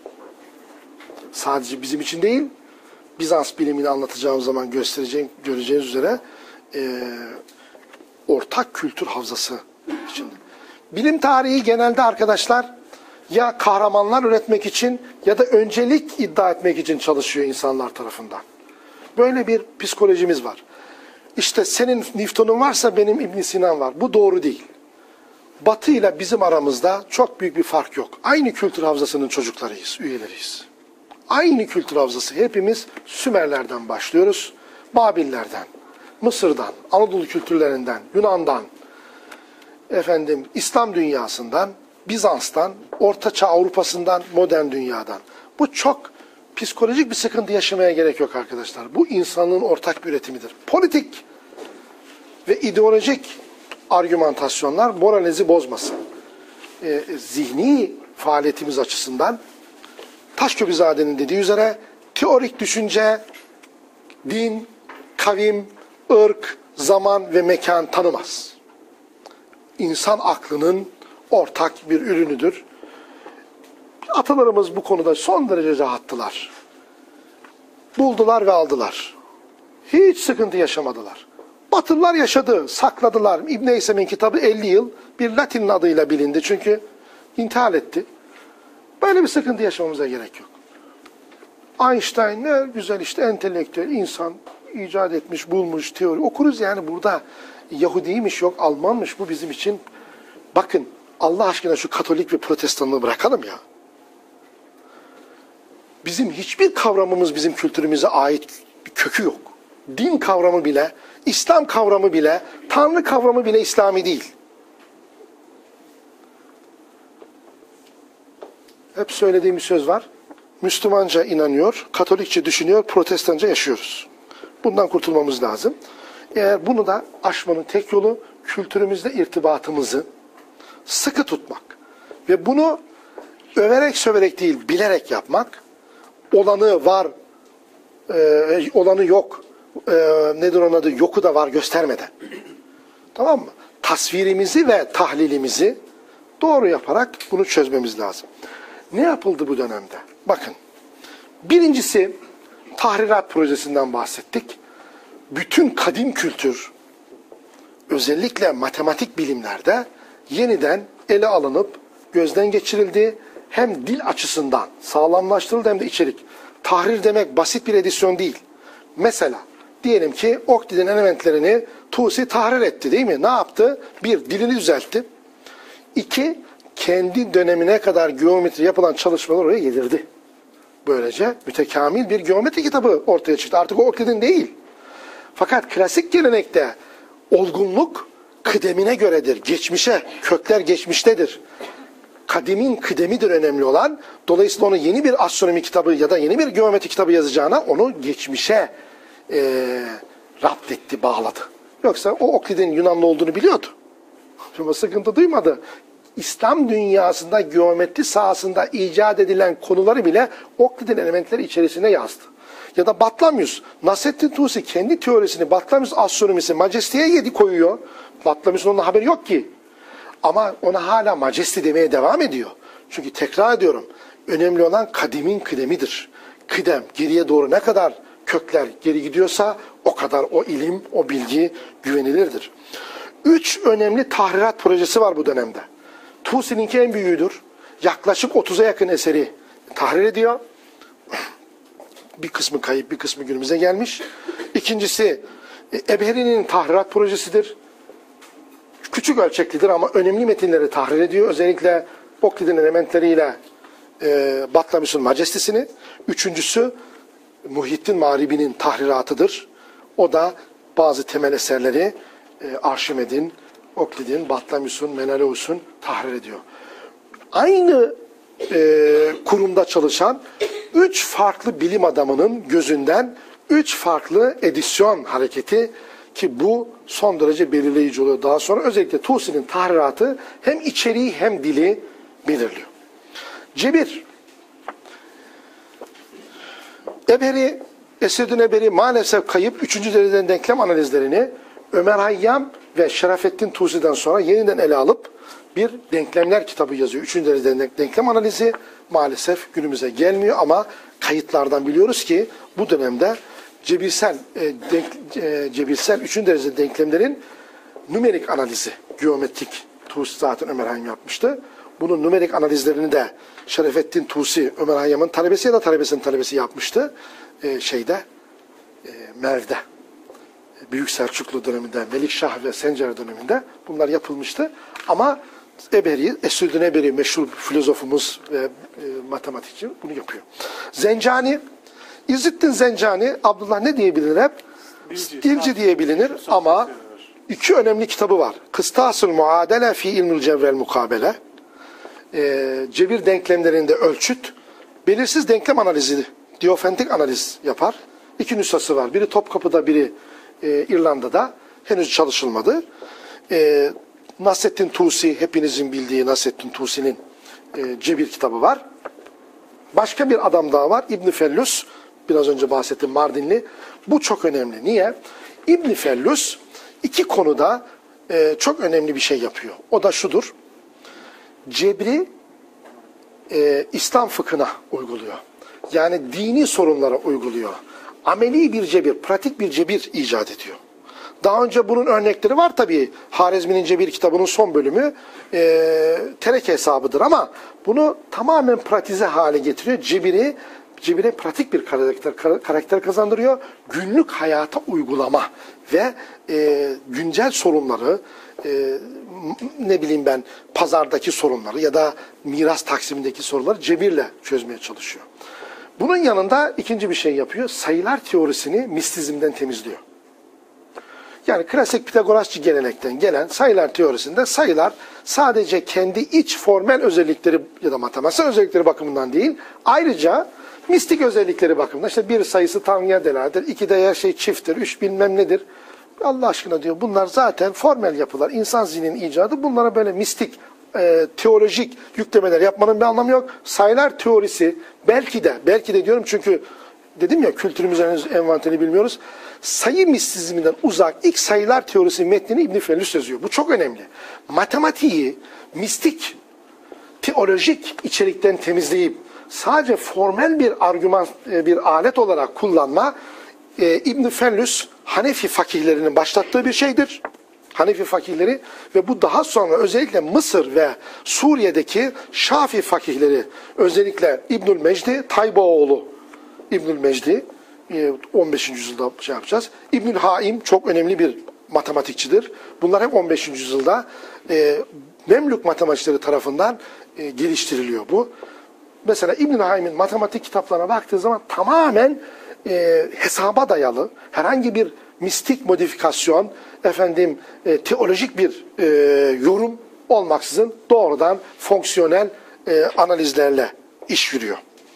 Sadece bizim için değil, Bizans bilimini anlatacağım zaman göstereceğim, göreceğiniz üzere e, ortak kültür havzası içinde. Bilim tarihi genelde arkadaşlar ya kahramanlar üretmek için ya da öncelik iddia etmek için çalışıyor insanlar tarafından. Böyle bir psikolojimiz var. İşte senin Newton'un varsa benim İbn Sinan var. Bu doğru değil. Batı ile bizim aramızda çok büyük bir fark yok. Aynı kültür havzasının çocuklarıyız, üyeleriyiz. Aynı kültür havzası. Hepimiz Sümerlerden başlıyoruz. Babillerden, Mısır'dan, Anadolu kültürlerinden, Yunan'dan, efendim İslam dünyasından, Bizans'tan, Orta Çağ Avrupa'sından, modern dünyadan. Bu çok psikolojik bir sıkıntı yaşamaya gerek yok arkadaşlar. Bu insanlığın ortak bir üretimidir. Politik ve ideolojik argümantasyonlar moralinizi bozmasın. Ee, zihni faaliyetimiz açısından Taşköprüzade'nin dediği üzere teorik düşünce, din, kavim, ırk, zaman ve mekan tanımaz. İnsan aklının ortak bir ürünüdür. Atalarımız bu konuda son derece rahattılar. Buldular ve aldılar. Hiç sıkıntı yaşamadılar. Batılılar yaşadı, sakladılar. İbn Heysem'in kitabı elli yıl bir Latin adıyla bilindi. Çünkü intihal etti. Böyle bir sıkıntı yaşamamıza gerek yok. Einstein ne güzel işte entelektüel insan icat etmiş, bulmuş, teori okuruz yani burada. Yahudiymiş yok, Almanmış bu bizim için. Bakın Allah aşkına şu Katolik ve Protestanlığı bırakalım ya. Bizim hiçbir kavramımız bizim kültürümüze ait bir kökü yok. Din kavramı bile, İslam kavramı bile, Tanrı kavramı bile İslami değil. Hep söylediğim bir söz var. Müslümanca inanıyor, Katolikçe düşünüyor, Protestanca yaşıyoruz. Bundan kurtulmamız lazım. Eğer bunu da aşmanın tek yolu kültürümüzde irtibatımızı sıkı tutmak. Ve bunu överek söverek değil, bilerek yapmak. Olanı var, e, olanı yok, e, nedir onun adı, yoku da var göstermeden. Tamam mı? Tasvirimizi ve tahlilimizi doğru yaparak bunu çözmemiz lazım. Ne yapıldı bu dönemde? Bakın, birincisi Tahrirat projesinden bahsettik. Bütün kadim kültür, özellikle matematik bilimlerde yeniden ele alınıp gözden geçirildi. Hem dil açısından sağlamlaştırıldı hem de içerik. Tahrir demek basit bir edisyon değil. Mesela diyelim ki Oktid'in elementlerini Tusi tahrir etti değil mi? Ne yaptı? Bir, dilini düzeltti. İki, kendi dönemine kadar geometri yapılan çalışmalar oraya yedirdi. Böylece mütekamil bir geometri kitabı ortaya çıktı. Artık o Oktid'in değil. Fakat klasik gelenekte olgunluk kıdemine göredir. Geçmişe, kökler geçmiştedir. Kadimin kıdemidir önemli olan. Dolayısıyla onu yeni bir astronomi kitabı ya da yeni bir geometri kitabı yazacağına onu geçmişe e, rapt etti, bağladı. Yoksa o Oklid'in Yunanlı olduğunu biliyordu. Ama sıkıntı duymadı. İslam dünyasında geometri sahasında icat edilen konuları bile Oklid'in elementleri içerisine yazdı. Ya da Batlamyus, Nasreddin Tusi kendi teorisini, Batlamyus astronomisi Majeste'ye yedi koyuyor. Batlamyus'un onun haberi yok ki. Ama ona hala Majeste demeye devam ediyor. Çünkü tekrar ediyorum, önemli olan kadimin kıdemidir. Kıdem, geriye doğru ne kadar kökler geri gidiyorsa o kadar o ilim, o bilgi güvenilirdir. Üç önemli tahrirat projesi var bu dönemde. Tusi'ninki en büyüğüdür. Yaklaşık otuza yakın eseri tahrir ediyor. Bir kısmı kayıp, bir kısmı günümüze gelmiş. İkincisi Ebheri'nin tahrirat projesidir. Küçük ölçeklidir ama önemli metinleri tahrir ediyor. Özellikle Oklid'in elementleriyle e, Batlamyus'un Majestesini. Üçüncüsü Muhyiddin Mağribi'nin tahriratıdır. O da bazı temel eserleri e, Arşimed'in, Oklid'in, Batlamyus'un, Menelaus'un tahrir ediyor. Aynı e, kurumda çalışan üç farklı bilim adamının gözünden üç farklı edisyon hareketi, ki bu son derece belirleyici oluyor. Daha sonra özellikle Tusi'nin tahriratı hem içeriği hem dili belirliyor. Cebir. Ebheri, Esedün Ebheri maalesef kayıp. Üçüncü dereceden denklem analizlerini Ömer Hayyam ve Şerafettin Tusi'den sonra yeniden ele alıp bir denklemler kitabı yazıyor. Üçüncü dereceden denklem analizi maalesef günümüze gelmiyor ama kayıtlardan biliyoruz ki bu dönemde cebirsel, e, denk, e, cebirsel üçüncü derece denklemlerin nümerik analizi, geometrik Tusi zaten Ömer Hayyam yapmıştı. Bunun nümerik analizlerini de Şerefettin Tusi, Ömer Hayyam'ın talebesi ya da talebesinin talebesi yapmıştı. E, şeyde, e, Merv'de, Büyük Selçuklu döneminde, Melikşah ve Sencer döneminde bunlar yapılmıştı. Ama Ebheri, Esüddin Ebheri meşhur filozofumuz ve e, matematikçi bunu yapıyor. Zencani, İzzettin Zencani, Abdullah ne diye bilinir hep? Dilci, Dilci diye bilinir ama iki önemli kitabı var. Kıstas-ül Muadele fi ilmül Cevrel Mukabele. E, cebir denklemlerinde ölçüt, belirsiz denklem analizi, diyofentik analiz yapar. İki nüshası var. Biri Topkapı'da, biri e, İrlanda'da. Henüz çalışılmadı. E, Nasreddin Tusi, hepinizin bildiği Nasreddin Tusi'nin e, cebir kitabı var. Başka bir adam daha var. İbn Fellus, biraz önce bahsettiğim Mardinli. Bu çok önemli. Niye? İbn Fellus iki konuda e, çok önemli bir şey yapıyor. O da şudur. Cebri e, İslam fıkhına uyguluyor. Yani dini sorunlara uyguluyor. Ameli bir cebir, pratik bir cebir icat ediyor. Daha önce bunun örnekleri var tabii. Harizmi'nin Cebir kitabının son bölümü e, tereke hesabıdır ama bunu tamamen pratize hale getiriyor. Cebiri, cebire pratik bir karakter, karakter kazandırıyor. Günlük hayata uygulama ve e, güncel sorunları, e, ne bileyim ben, pazardaki sorunları ya da miras taksimindeki sorunları cebirle çözmeye çalışıyor. Bunun yanında ikinci bir şey yapıyor. Sayılar teorisini mistizmden temizliyor. Yani klasik Pitagorasçı gelenekten gelen sayılar teorisinde sayılar sadece kendi iç formel özellikleri ya da matematiksel özellikleri bakımından değil, ayrıca mistik özellikleri bakımından, işte bir sayısı Tanrı'ya delalettir, iki de her şey çifttir, üç bilmem nedir. Allah aşkına diyor, bunlar zaten formel yapılar, insan zihninin icadı, bunlara böyle mistik, e, teolojik yüklemeler yapmanın bir anlamı yok. Sayılar teorisi belki de, belki de diyorum çünkü dedim ya, kültürümüzün henüz envanterini bilmiyoruz. Sayı mistizminden uzak ilk sayılar teorisi metnini İbn Fellus yazıyor. Bu çok önemli. Matematiği mistik, teolojik içerikten temizleyip sadece formel bir argüman, bir alet olarak kullanma e, İbn Fellus Hanefi fakihlerinin başlattığı bir şeydir. Hanefi fakihleri ve bu daha sonra özellikle Mısır ve Suriye'deki Şafi fakihleri, özellikle İbnül Mecdi, Taybaoğlu İbnül Mecdi, on beşinci yüzyılda şey yapacağız. İbnül Haim çok önemli bir matematikçidir. Bunlar hep on beşinci yüzyılda e, Memlük matematikçileri tarafından e, geliştiriliyor bu. Mesela İbnül Haim'in matematik kitaplarına baktığı zaman tamamen e, hesaba dayalı, herhangi bir mistik modifikasyon, efendim e, teolojik bir e, yorum olmaksızın doğrudan fonksiyonel e, analizlerle iş yürüyor.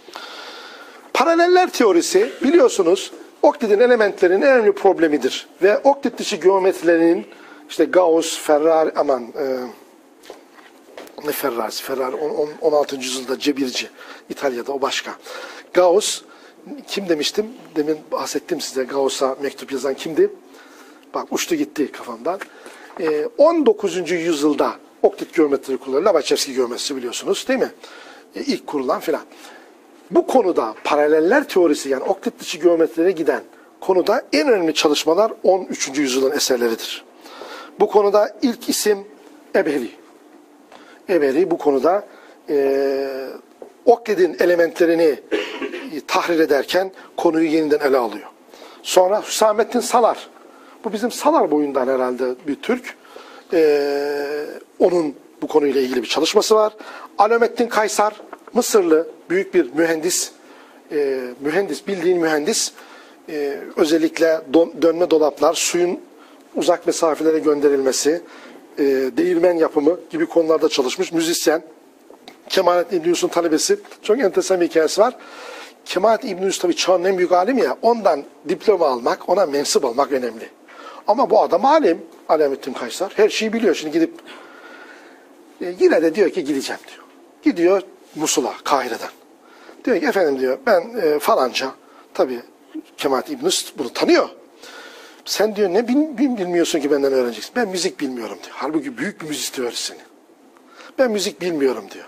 Paraleller teorisi biliyorsunuz Oklid'in elementlerinin en önemli problemidir. Ve Oklid dışı geometrilerinin işte Gauss, Ferrari, aman e, Ne Ferrari'si? Ferrari on altıncı yüzyılda cebirci. İtalya'da o başka. Gauss, kim demiştim? Demin bahsettim size. Gauss'a mektup yazan kimdi? Bak uçtu gitti kafamdan. Ee, on dokuzuncu yüzyılda oktit geometri kullanılıyor. Lobachevsky geometrisi biliyorsunuz değil mi? Ee, ilk kurulan filan. Bu konuda paraleller teorisi yani oktit dışı geometrilere giden konuda en önemli çalışmalar on üçüncü yüzyılın eserleridir. Bu konuda ilk isim Eberi. Eberi bu konuda e, Oklid'in elementlerini e, tahrir ederken konuyu yeniden ele alıyor. Sonra Hüsamettin Salar. Bu bizim Salar boyundan herhalde bir Türk. E, onun bu konuyla ilgili bir çalışması var. Alamettin Kaysar, Mısırlı büyük bir mühendis. E, mühendis, bildiğin mühendis. E, özellikle don, dönme dolaplar, suyun uzak mesafelere gönderilmesi, e, değirmen yapımı gibi konularda çalışmış. Müzisyen. Kemalettin İbn Yunus'un talebesi. Çok enteresan bir hikayesi var. Kemalettin İbn Yunus tabii çağın en büyük alimi ya. Ondan diploma almak, ona mensup olmak önemli. Ama bu adam alim. Alamettin Kaysar. Her şeyi biliyor. Şimdi gidip e, yine de diyor ki gideceğim diyor. Gidiyor Musul'a, Kahire'den. Diyor ki efendim diyor ben e, falanca. Tabii Kemalettin İbn Yunus bunu tanıyor. Sen diyor ne bil, bil, bilmiyorsun ki benden öğreneceksin. Ben müzik bilmiyorum diyor. Halbuki büyük bir müzik teorisini. Ben müzik bilmiyorum diyor.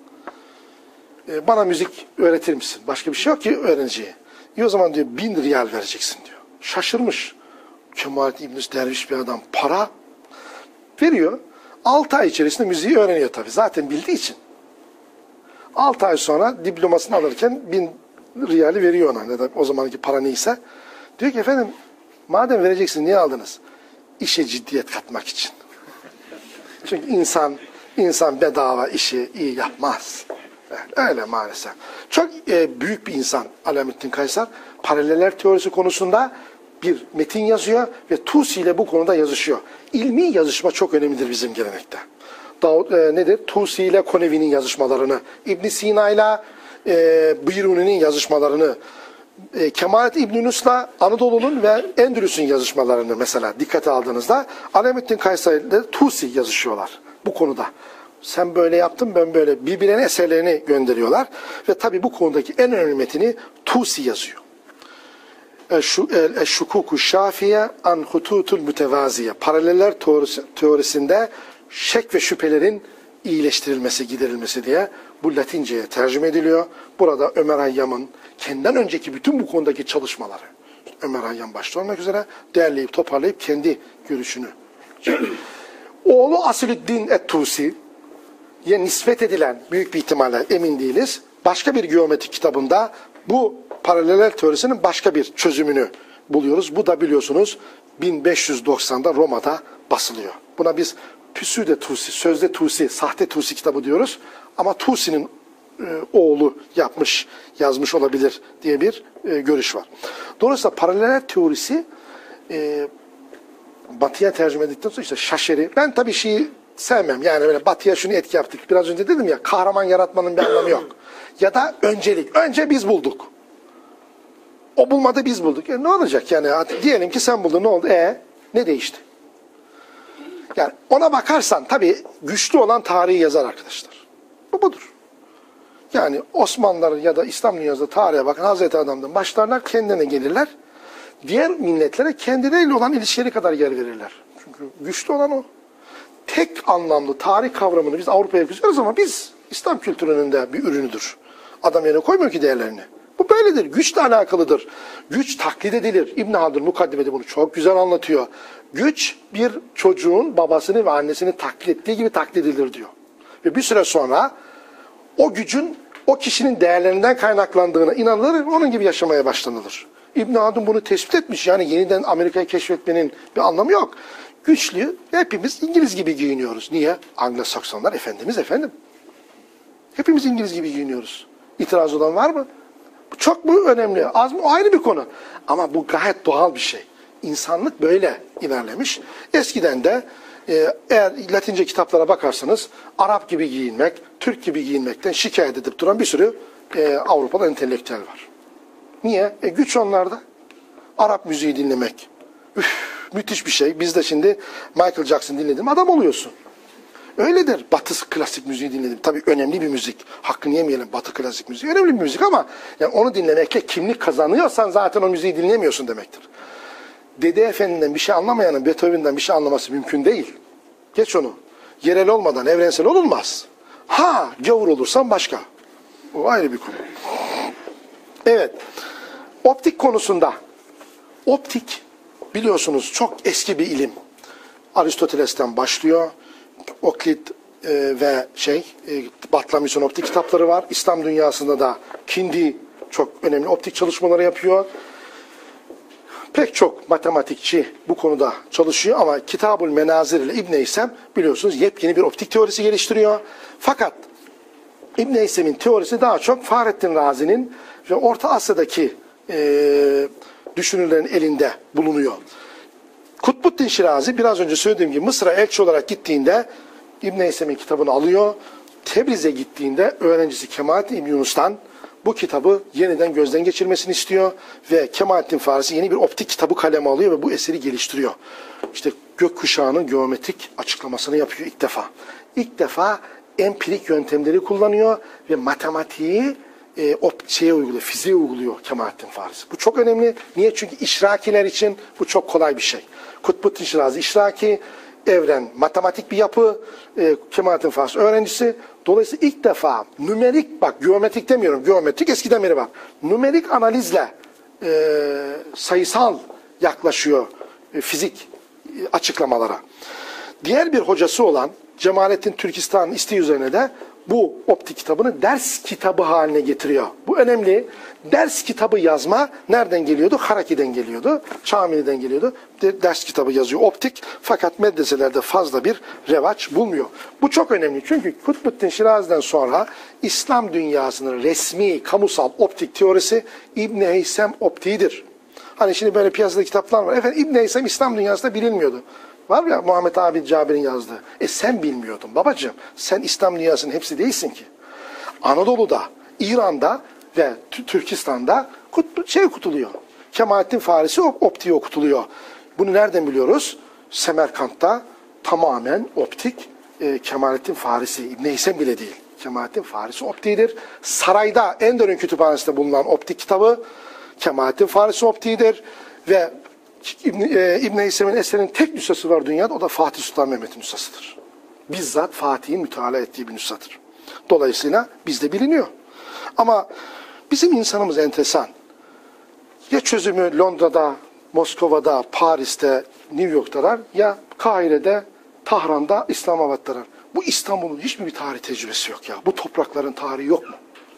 E, bana müzik öğretir misin? Başka bir şey yok ki öğreneceği. İyi o zaman diyor bin riyal vereceksin diyor. Şaşırmış. Kemalettin İbn Yunus derviş bir adam. Para veriyor. Altı ay içerisinde müziği öğreniyor tabii. Zaten bildiği için. Altı ay sonra diplomasını alırken bin riyali veriyor ona. Ya da o zamanki para neyse. Diyor ki efendim madem vereceksin niye aldınız? İşe ciddiyet katmak için. Çünkü insan insan bedava işi iyi yapmaz. Yani öyle maalesef. Çok e, büyük bir insan Alamettin Kaysar. Paraleller teorisi konusunda bir metin yazıyor ve Tusi ile bu konuda yazışıyor. İlmi yazışma çok önemlidir bizim gelenekte. Davud, e, nedir? Tusi ile Konevi'nin yazışmalarını, İbn Sina ile e, Biruni'nin yazışmalarını, e, Kemalettin İbn Yunus'la Anadolu'nun ve Endülüs'ün yazışmalarını mesela dikkate aldığınızda Alamettin Kaysar ile Tusi yazışıyorlar bu konuda. Sen böyle yaptın, ben böyle. Birbirine eserlerini gönderiyorlar. Ve tabii bu konudaki en önemli metini Tusi yazıyor. Eşşukuku şafiye an hututul mütevaziye. Paraleller teorisinde şek ve şüphelerin iyileştirilmesi, giderilmesi diye bu Latinceye tercüme ediliyor. Burada Ömer Hayyam'ın kendinden önceki bütün bu konudaki çalışmaları, Ömer Hayyam başta olmak üzere derleyip toparlayıp kendi görüşünü. Oğlu Asilüddin et-Tusi ye nispet edilen büyük bir ihtimalle emin değiliz. Başka bir geometri kitabında bu paraleller teorisinin başka bir çözümünü buluyoruz. Bu da biliyorsunuz bin beş yüz doksan'da Roma'da basılıyor. Buna biz Püsüde Tusi, sözde Tusi, sahte Tusi kitabı diyoruz. Ama Tusi'nin e, oğlu yapmış, yazmış olabilir diye bir e, görüş var. Dolayısıyla paraleller teorisi e, Batı'ya tercüme edildikten sonra işte Şaşeri. Ben tabii şeyi sevmem. Yani böyle Batı'ya şunu etki yaptık. Biraz önce dedim ya kahraman yaratmanın bir anlamı yok. Ya da öncelik. Önce biz bulduk. O bulmadı biz bulduk. E ne olacak yani? Diyelim ki sen buldun ne oldu? E ne değişti? Yani ona bakarsan tabii güçlü olan tarihi yazar arkadaşlar. Bu budur. Yani Osmanlıların ya da İslam dünyasında tarihe bakın Hazreti Adam'dan başlarlar kendine gelirler. Diğer milletlere kendileriyle olan ilişkileri kadar yer verirler. Çünkü güçlü olan o. Tek anlamlı tarih kavramını biz Avrupa'ya yapıyoruz ama biz İslam kültürünün de bir ürünüdür. Adam yerine koymuyor ki değerlerini. Bu böyledir. Güçle alakalıdır. Güç taklit edilir. İbn Haldun Mukaddime'de bunu çok güzel anlatıyor. Güç bir çocuğun babasını ve annesini taklit ettiği gibi taklit edilir diyor. Ve bir süre sonra o gücün o kişinin değerlerinden kaynaklandığına inanılır, onun gibi yaşamaya başlanılır. İbn Haldun bunu tespit etmiş. Yani yeniden Amerika'yı keşfetmenin bir anlamı yok. Güçlü, hepimiz İngiliz gibi giyiniyoruz. Niye? Anglo-Saksonlar efendimiz efendim. Hepimiz İngiliz gibi giyiniyoruz. İtiraz olan var mı? Çok mu önemli? Az mı? O ayrı bir konu. Ama bu gayet doğal bir şey. İnsanlık böyle ilerlemiş. Eskiden de e, eğer Latince kitaplara bakarsanız Arap gibi giyinmek, Türk gibi giyinmekten şikayet edip duran bir sürü e, Avrupalı entelektüel var. Niye? E, güç onlarda. Arap müziği dinlemek. Üf, müthiş bir şey. Biz de şimdi Michael Jackson dinledim adam oluyorsun. Öyledir. Batı klasik müziği dinledim. Tabii önemli bir müzik. Hakkını yemeyelim Batı klasik müziği. Önemli bir müzik ama yani onu dinlemekle kimlik kazanıyorsan zaten o müziği dinlemiyorsun demektir. Dede Efendi'den bir şey anlamayanın Beethoven'den bir şey anlaması mümkün değil. Geç onu. Yerel olmadan evrensel olunmaz. Ha, gavur olursan başka. O ayrı bir konu. Evet. Optik konusunda. Optik biliyorsunuz çok eski bir ilim. Aristoteles'ten başlıyor. Oklit e, ve şey e, Batlamyus'un optik kitapları var. İslam dünyasında da Kindi çok önemli optik çalışmaları yapıyor. Pek çok matematikçi bu konuda çalışıyor ama Kitab-ül Menazir ile İbn Heysem biliyorsunuz yepyeni bir optik teorisi geliştiriyor. Fakat İbn Heysem'in teorisi daha çok Fahrettin Razi'nin ve Orta Asya'daki e, düşünürlerin elinde bulunuyor. Kutbuddin Şirazi biraz önce söylediğim gibi Mısır'a elçi olarak gittiğinde İbn Heysem'in kitabını alıyor. Tebriz'e gittiğinde öğrencisi Kemalettin İbn Yunus'tan bu kitabı yeniden gözden geçirmesini istiyor ve Kemalettin Farisi yeni bir optik kitabı kaleme alıyor ve bu eseri geliştiriyor. İşte gökkuşağının geometrik açıklamasını yapıyor ilk defa. İlk defa empirik yöntemleri kullanıyor ve matematiği e, o şeye uyguluyor, fiziğe uyguluyor Kemalettin Farisi. Bu çok önemli. Niye? Çünkü işrakiler için bu çok kolay bir şey. Kutbuddin Şirazi işraki, evren matematik bir yapı, e, Kemalettin Farisi öğrencisi. Dolayısıyla ilk defa nümerik, bak geometrik demiyorum, geometrik eskiden beri var. Nümerik analizle e, sayısal yaklaşıyor e, fizik e, açıklamalara. Diğer bir hocası olan Cemalettin Türkistan'ın isteği üzerine de bu optik kitabını ders kitabı haline getiriyor. Bu önemli. Ders kitabı yazma nereden geliyordu? Haraki'den geliyordu. Çamili'den geliyordu. Ders kitabı yazıyor optik. Fakat medreselerde fazla bir revaç bulmuyor. Bu çok önemli. Çünkü Kutbuddin Şirazi'den sonra İslam dünyasının resmi, kamusal optik teorisi İbn Heysem optiğidir. Hani şimdi böyle piyasada kitaplar var. Efendim İbn Heysem İslam dünyasında bilinmiyordu. Var ya Muhammed Abid Cabir'in yazdığı. E sen bilmiyordun babacığım. Sen İslam dünyasının hepsi değilsin ki. Anadolu'da, İran'da ve Türkistan'da kut, şey okutuluyor. Kemalettin Farisi optiği okutuluyor. Bunu nereden biliyoruz? Semerkant'ta tamamen optik e, Kemalettin Farisi. İbn Heysem bile değil. Kemalettin Farisi optiğidir. Sarayda Enderun Kütüphanesi'nde bulunan optik kitabı Kemalettin Farisi optiğidir. Ve İbn, e, İbn Heysem'in eserinin tek nüshası var dünyada. O da Fatih Sultan Mehmet'in nüshasıdır. Bizzat Fatih'in müteala ettiği bir nüshadır. Dolayısıyla bizde biliniyor. Ama bizim insanımız enteresan. Ya çözümü Londra'da, Moskova'da, Paris'te, New York'talar ya Kahire'de, Tahran'da, İslamabad'dalar. Bu İstanbul'un hiçbir bir tarih tecrübesi yok ya. Bu toprakların tarihi yok mu?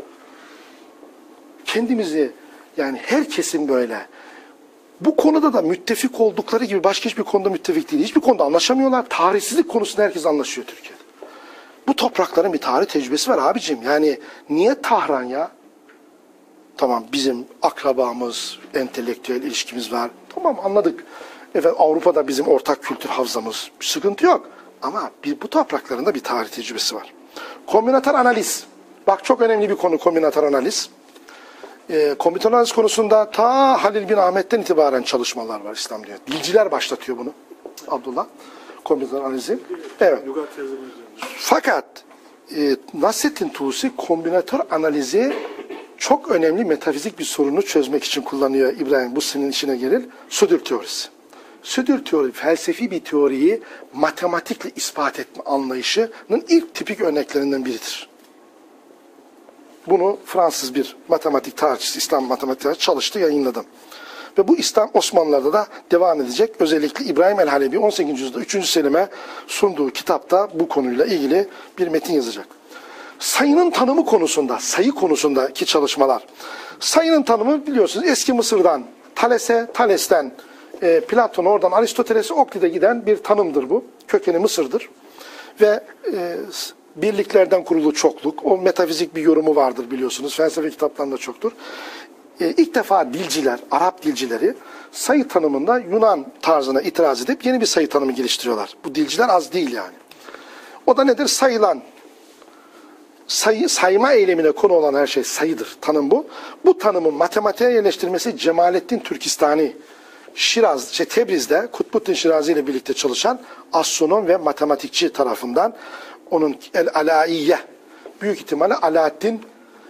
Kendimizi yani herkesin böyle bu konuda da müttefik oldukları gibi başka hiçbir konuda müttefik değil. Hiçbir konuda anlaşamıyorlar. Tarihsizlik konusunda herkes anlaşıyor Türkiye'de. Bu toprakların bir tarih tecrübesi var abicim. Yani niye Tahran ya? Tamam bizim akrabamız, entelektüel ilişkimiz var. Tamam anladık. Efendim Avrupa'da bizim ortak kültür havzamız. Bir sıkıntı yok. Ama bir, bu toprakların da bir tarih tecrübesi var. Kombinatör analiz. Bak çok önemli bir konu kombinatör analiz. E, kombinatör analiz konusunda ta Halil bin Ahmet'ten itibaren çalışmalar var İslam dünyasında. Dilciler başlatıyor bunu. Abdullah. Kombinatör analizi. Evet. Fakat e, Nasrettin Tusi kombinatör analizi çok önemli metafizik bir sorunu çözmek için kullanıyor. İbrahim bu senin işine gelir. Südür teorisi. Südür teori felsefi bir teoriyi matematikle ispat etme anlayışının ilk tipik örneklerinden biridir. Bunu Fransız bir matematik tarihçisi, İslam matematik tarihçisi çalıştı, yayınladı. Ve bu İslam Osmanlılar'da da devam edecek. Özellikle İbrahim el-Halebi on sekizinci yüzyılda üçüncü Selim'e sunduğu kitapta bu konuyla ilgili bir metin yazacak. Sayının tanımı konusunda, sayı konusundaki çalışmalar. Sayının tanımı biliyorsunuz eski Mısır'dan Thales'e, Thales'ten e, Platon, oradan Aristoteles'e, Oklit'e giden bir tanımdır bu. Kökeni Mısır'dır. Ve e, birliklerden kurulu çokluk, o metafizik bir yorumu vardır biliyorsunuz. Felsefe kitaplarında çoktur. E, ilk defa dilciler, Arap dilcileri sayı tanımında Yunan tarzına itiraz edip yeni bir sayı tanımı geliştiriyorlar. Bu dilciler az değil yani. O da nedir? Sayılan. Sayı, sayma eylemine konu olan her şey sayıdır. Tanım bu. Bu tanımın matematiğe yerleştirmesi Cemalettin Türkistani Şiraz, şey, Tebriz'de Kutbuddin Şirazi ile birlikte çalışan astronom ve matematikçi tarafından onun El-Alaiye, büyük ihtimalle Alaaddin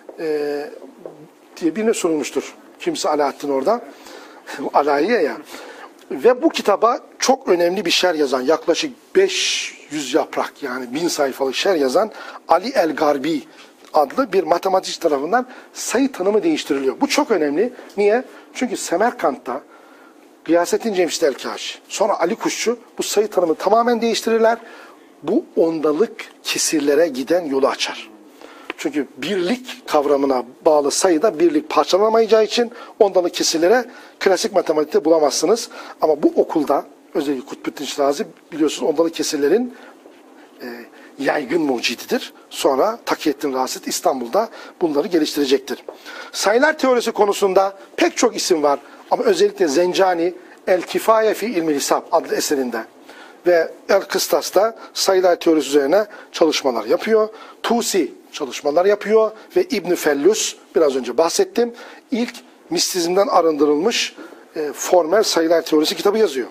e, diye birine sorulmuştur. Kimse Alaaddin orada. Alaiye ya. Ve bu kitaba çok önemli bir şer yazan, yaklaşık beş yüz yaprak yani bin sayfalık şer yazan Ali El-Garbi adlı bir matematikçi tarafından sayı tanımı değiştiriliyor. Bu çok önemli. Niye? Çünkü Semerkant'ta Gıyasettin Cemşid El-Kaş, sonra Ali Kuşçu bu sayı tanımı tamamen değiştirirler. Bu ondalık kesirlere giden yolu açar. Çünkü birlik kavramına bağlı sayıda birlik parçalanamayacağı için ondalık kesirlere klasik matematikte bulamazsınız. Ama bu okulda özellikle Kutbuddin Şirazi biliyorsunuz ondalık kesirlerin e, yaygın mucididir. Sonra Takiyettin Rasit İstanbul'da bunları geliştirecektir. Sayılar teorisi konusunda pek çok isim var. Ama özellikle Zencani El-Kifaye fi İlmi Hisab adlı eserinde ve El-Kıstas'ta sayılar teorisi üzerine çalışmalar yapıyor. Tusi çalışmalar yapıyor ve İbn Fellus biraz önce bahsettim. İlk mistizmden arındırılmış e, formel sayılar teorisi kitabı yazıyor.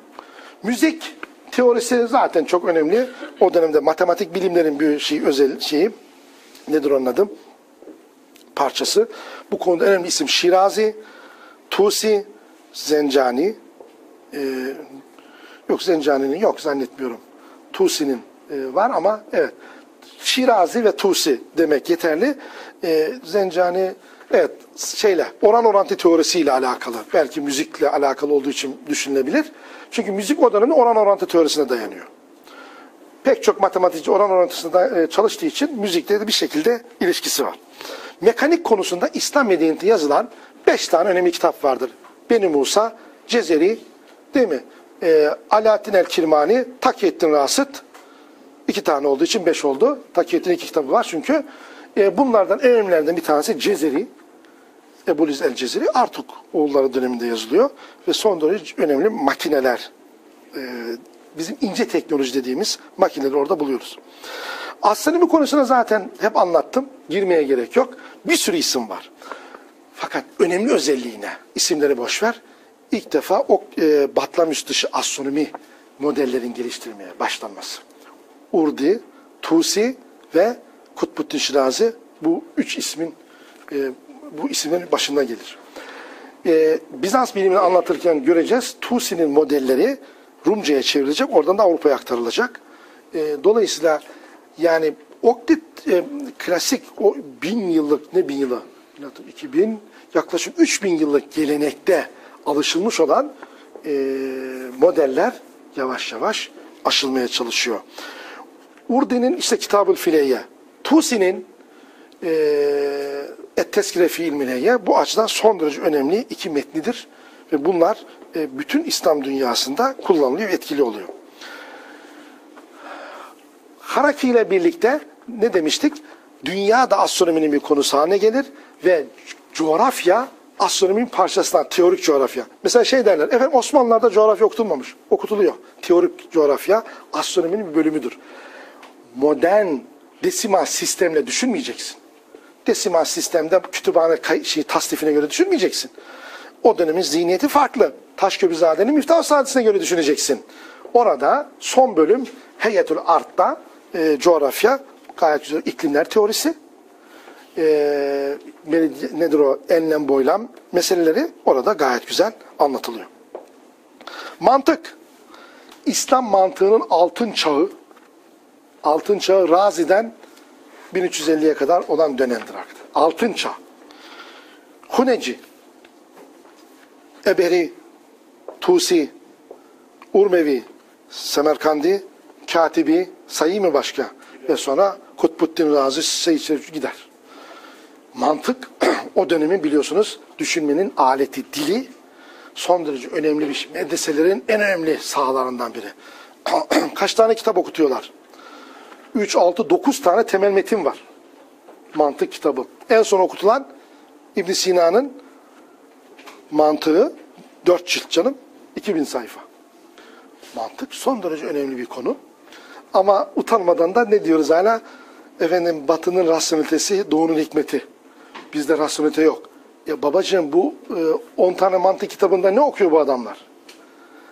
Müzik teorisi zaten çok önemli. O dönemde matematik bilimlerin bir şey özel şeyi nedir onun adı? Parçası. Bu konuda önemli isim Şirazi, Tusi, Zencani, e, yok Zencani'nin yok zannetmiyorum. Tusi'nin e, var ama evet. Şirazi ve Tusi demek yeterli. E, Zencani evet şeyle oran orantı teorisiyle alakalı. Belki müzikle alakalı olduğu için düşünülebilir. Çünkü müzik o dönemin oran orantı teorisine dayanıyor. Pek çok matematikçi oran orantısında e, çalıştığı için müzikle de bir şekilde ilişkisi var. Mekanik konusunda İslam medeniyeti yazılan beş tane önemli kitap vardır. Beni Musa, Cezeri, değil mi? E, Alaaddin el-Kirmani, Takiyettin Rasit, iki tane olduğu için beş oldu. Takiyettin iki kitabı var çünkü. E, bunlardan en önemlilerinden bir tanesi Cezeri, Ebu'l-İz el-Cezeri, Artuk oğulları döneminde yazılıyor. Ve son derece önemli makineler, e, bizim ince teknoloji dediğimiz makineleri orada buluyoruz. Astronomi konusuna zaten hep anlattım, girmeye gerek yok. Bir sürü isim var. Fakat önemli özelliğine, isimleri boşver, ilk defa o e, Batlamyus dışı astronomi modellerin geliştirilmeye başlanması. Urdi, Tusi ve Kutbuddin Şirazi bu üç ismin e, bu isimlerin başında gelir. E, Bizans bilimini anlatırken göreceğiz. Tusi'nin modelleri Rumca'ya çevrilecek, oradan da Avrupa'ya aktarılacak. E, dolayısıyla yani Oktit e, klasik o bin yıllık ne bin yılı? iki bin yaklaşık üç bin yıllık gelenekte alışılmış olan e, modeller yavaş yavaş aşılmaya çalışıyor. Urdi'nin işte Kitab-ül Fileyye, Tusi'nin e, Et-Teskire fi İlmileyye bu açıdan son derece önemli iki metnidir. Ve bunlar e, bütün İslam dünyasında kullanılıyor, etkili oluyor. Haraki ile birlikte ne demiştik? Dünya da astronominin bir konusu haline gelir ve coğrafya astronominin parçasından, teorik coğrafya. Mesela şey derler, efendim Osmanlılar'da coğrafya okutulmamış. Okutuluyor. Teorik coğrafya astronominin bir bölümüdür. Modern desimal sistemle düşünmeyeceksin. Desimal sistemde kütüphane şey, tasnifine göre düşünmeyeceksin. O dönemin zihniyeti farklı. Taşköprüzade'nin Miftah Saadet'ine göre düşüneceksin. Orada son bölüm Heyetül Art'ta e, coğrafya, gayet güzel iklimler teorisi, e, nedir o enlem boylam meseleleri orada gayet güzel anlatılıyor. Mantık, İslam mantığının altın çağı, altın çağı Razi'den bin üç yüz elliye kadar olan dönemdir arkadaşlar. Altın çağ. Huneci, Eberi, Tusi, Urmevi, Semerkandi, Katibi, sayayım mı başka? Ve sonra Kutbuddin Razi Seyyid gider. Mantık o dönemin biliyorsunuz düşünmenin aleti, dili son derece önemli bir şey. Medreselerin en önemli sahalarından biri. Kaç tane kitap okutuyorlar? üç, altı, dokuz tane temel metin var. Mantık kitabı. En son okutulan İbn Sina'nın mantığı dört cilt canım. iki bin sayfa. Mantık son derece önemli bir konu. Ama utanmadan da ne diyoruz hala? Efendim Batı'nın rasyonelitesi, Doğu'nun hikmeti. Bizde rasyonelite yok. Ya babacığım bu on tane mantık kitabında ne okuyor bu adamlar?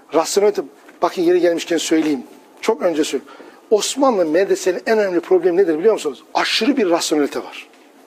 Rasyonelite, bakın yeri gelmişken söyleyeyim. Çok önce söyleyeyim. Osmanlı medresenin en önemli problemi nedir biliyor musunuz? Aşırı bir rasyonelite var.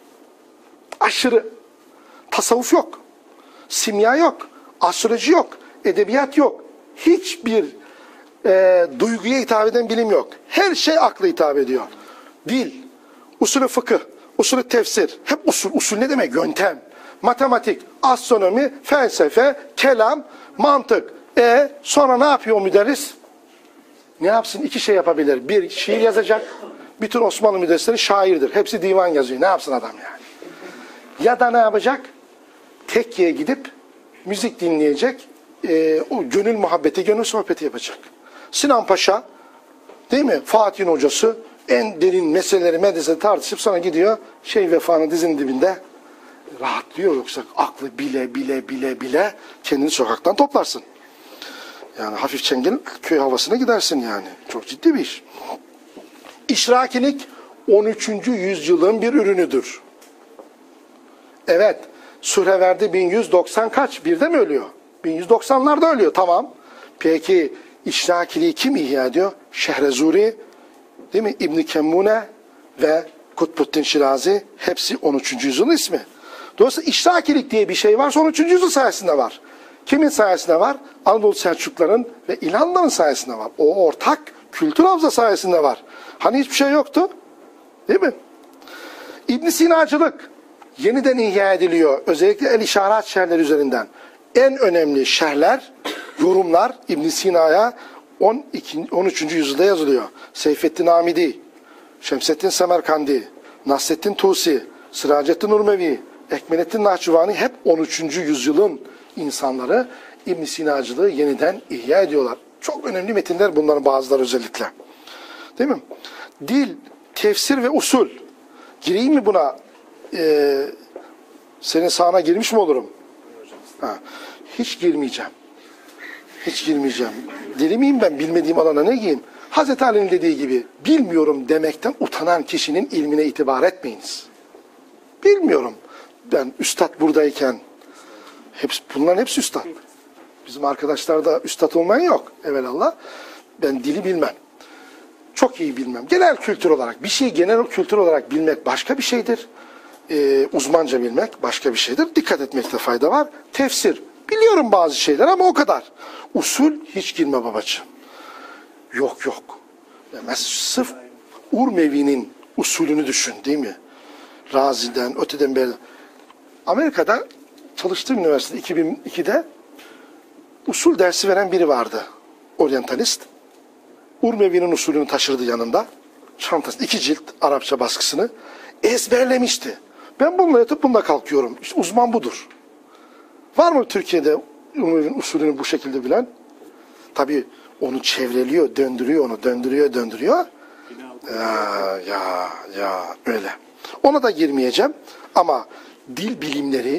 Aşırı. Tasavvuf yok. Simya yok. Astroloji yok. Edebiyat yok. Hiçbir e, duyguya hitap eden bilim yok. Her şey akla hitap ediyor. Dil, usulü fıkıh, usulü tefsir. Hep usul. Usul ne demek? Yöntem. Matematik, astronomi, felsefe, kelam, mantık. E sonra ne yapıyor o müderris? Ne yapsın? İki şey yapabilir. Bir, şiir yazacak. Bütün Osmanlı müderrisleri şairdir. Hepsi divan yazıyor. Ne yapsın adam yani? Ya da ne yapacak? Tekke'ye gidip müzik dinleyecek. E, o gönül muhabbeti, gönül sohbeti yapacak. Sinan Paşa, değil mi? Fatih'in hocası en derin meseleleri medresede tartışıp sonra gidiyor şey vefanın dizinin dibinde rahatlıyor. Yoksa aklı bile bile bile bile kendini sokaktan toplarsın. Yani hafif çengel köy havasına gidersin yani. Çok ciddi bir iş. İşrakilik on üçüncü yüzyılın bir ürünüdür. Evet. Süreverdi bin yüz doksan kaç? Birde mi ölüyor? bin yüz doksanlarda ölüyor. Tamam. Peki işrakiliği kim ihya ediyor? Şehrezuri, değil mi? İbn Kemmune ve Kutbuddin Şirazi. Hepsi on üçüncü yüzyılın ismi. Dolayısıyla işrakilik diye bir şey varsa on üçüncü yüzyıl sayesinde var. Kimin sayesinde var? Anadolu Selçukluların ve İlhanlıların sayesinde var. O ortak kültür havza sayesinde var. Hani hiçbir şey yoktu? Değil mi? İbn Sinacılık yeniden ihya ediliyor. Özellikle el işaret şerhleri üzerinden. En önemli şerhler, yorumlar İbn Sina'ya on üçüncü yüzyılda yazılıyor. Seyfettin Amidi, Şemseddin Semerkandi, Nasreddin Tusi, Sıracettin Urmevi, Ekmelettin Nahçıvani hep on üçüncü yüzyılın insanları İbn Sinacılığı yeniden ihya ediyorlar. Çok önemli metinler bunların bazıları özellikle. Değil mi? Dil, tefsir ve usul. Gireyim mi buna? Ee, senin sahana girmiş mi olurum? Ha. Hiç girmeyeceğim. Hiç girmeyeceğim. Deli miyim ben? Bilmediğim alana ne giyeyim? Hazreti Ali'nin dediği gibi bilmiyorum demekten utanan kişinin ilmine itibar etmeyiniz. Bilmiyorum. Ben üstad buradayken hepsi, bunların hepsi üstad. Bizim arkadaşlarda üstad olmayan yok. Evelallah. Ben dili bilmem. Çok iyi bilmem. Genel kültür olarak. Bir şeyi genel kültür olarak bilmek başka bir şeydir. Ee, uzmanca bilmek başka bir şeydir. Dikkat etmekte fayda var. Tefsir. Biliyorum bazı şeyler ama o kadar. Usul hiç girme babacığım. Yok yok. Yani sırf Urmevi'nin usulünü düşün değil mi? Razi'den, öteden beri. Amerika'da çalıştığım üniversitede iki bin ikide usul dersi veren biri vardı. Oryantalist. Urmevi'nin usulünü taşırdı yanında. Çantası, iki cilt Arapça baskısını ezberlemişti. Ben bununla yatıp bununla kalkıyorum. İşte uzman budur. Var mı Türkiye'de Urmevi'nin usulünü bu şekilde bilen? Tabii onu çevreliyor, döndürüyor onu, döndürüyor, döndürüyor. Ya, ya, ya öyle. Ona da girmeyeceğim ama dil bilimleri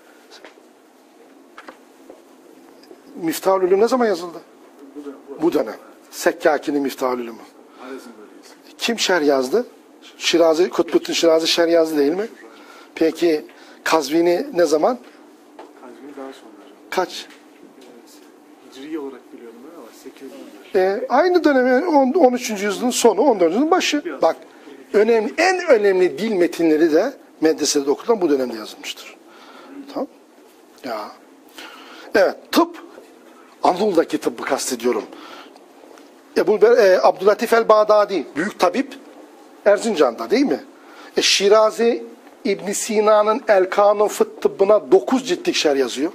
Miftahül Ulum ne zaman yazıldı? Bu dönem. Sekkaki'nin Miftahül Ulum'u. Kim şer yazdı? Şirazi, Kutbuddin Şirazi şer yazdı değil mi? Peki Kazvini ne zaman? Kazvini daha sonra. Kaç? Hicri olarak biliyorum ama sekiz yüz. E, aynı dönemi on üçüncü yüzyılın sonu, on dördüncü yüzyılın başı. Bak önemli, en önemli dil metinleri de medresede okutulan bu dönemde yazılmıştır. Tamam? Ya. Evet, tıp. Anadolu'daki tıbbı kastediyorum. Ebu e, Abdülatif el-Bağdadi, büyük tabip, Erzincan'da değil mi? E, Şirazi İbn Sina'nın El-Kanun Fıt tıbbına dokuz ciltlik şer yazıyor.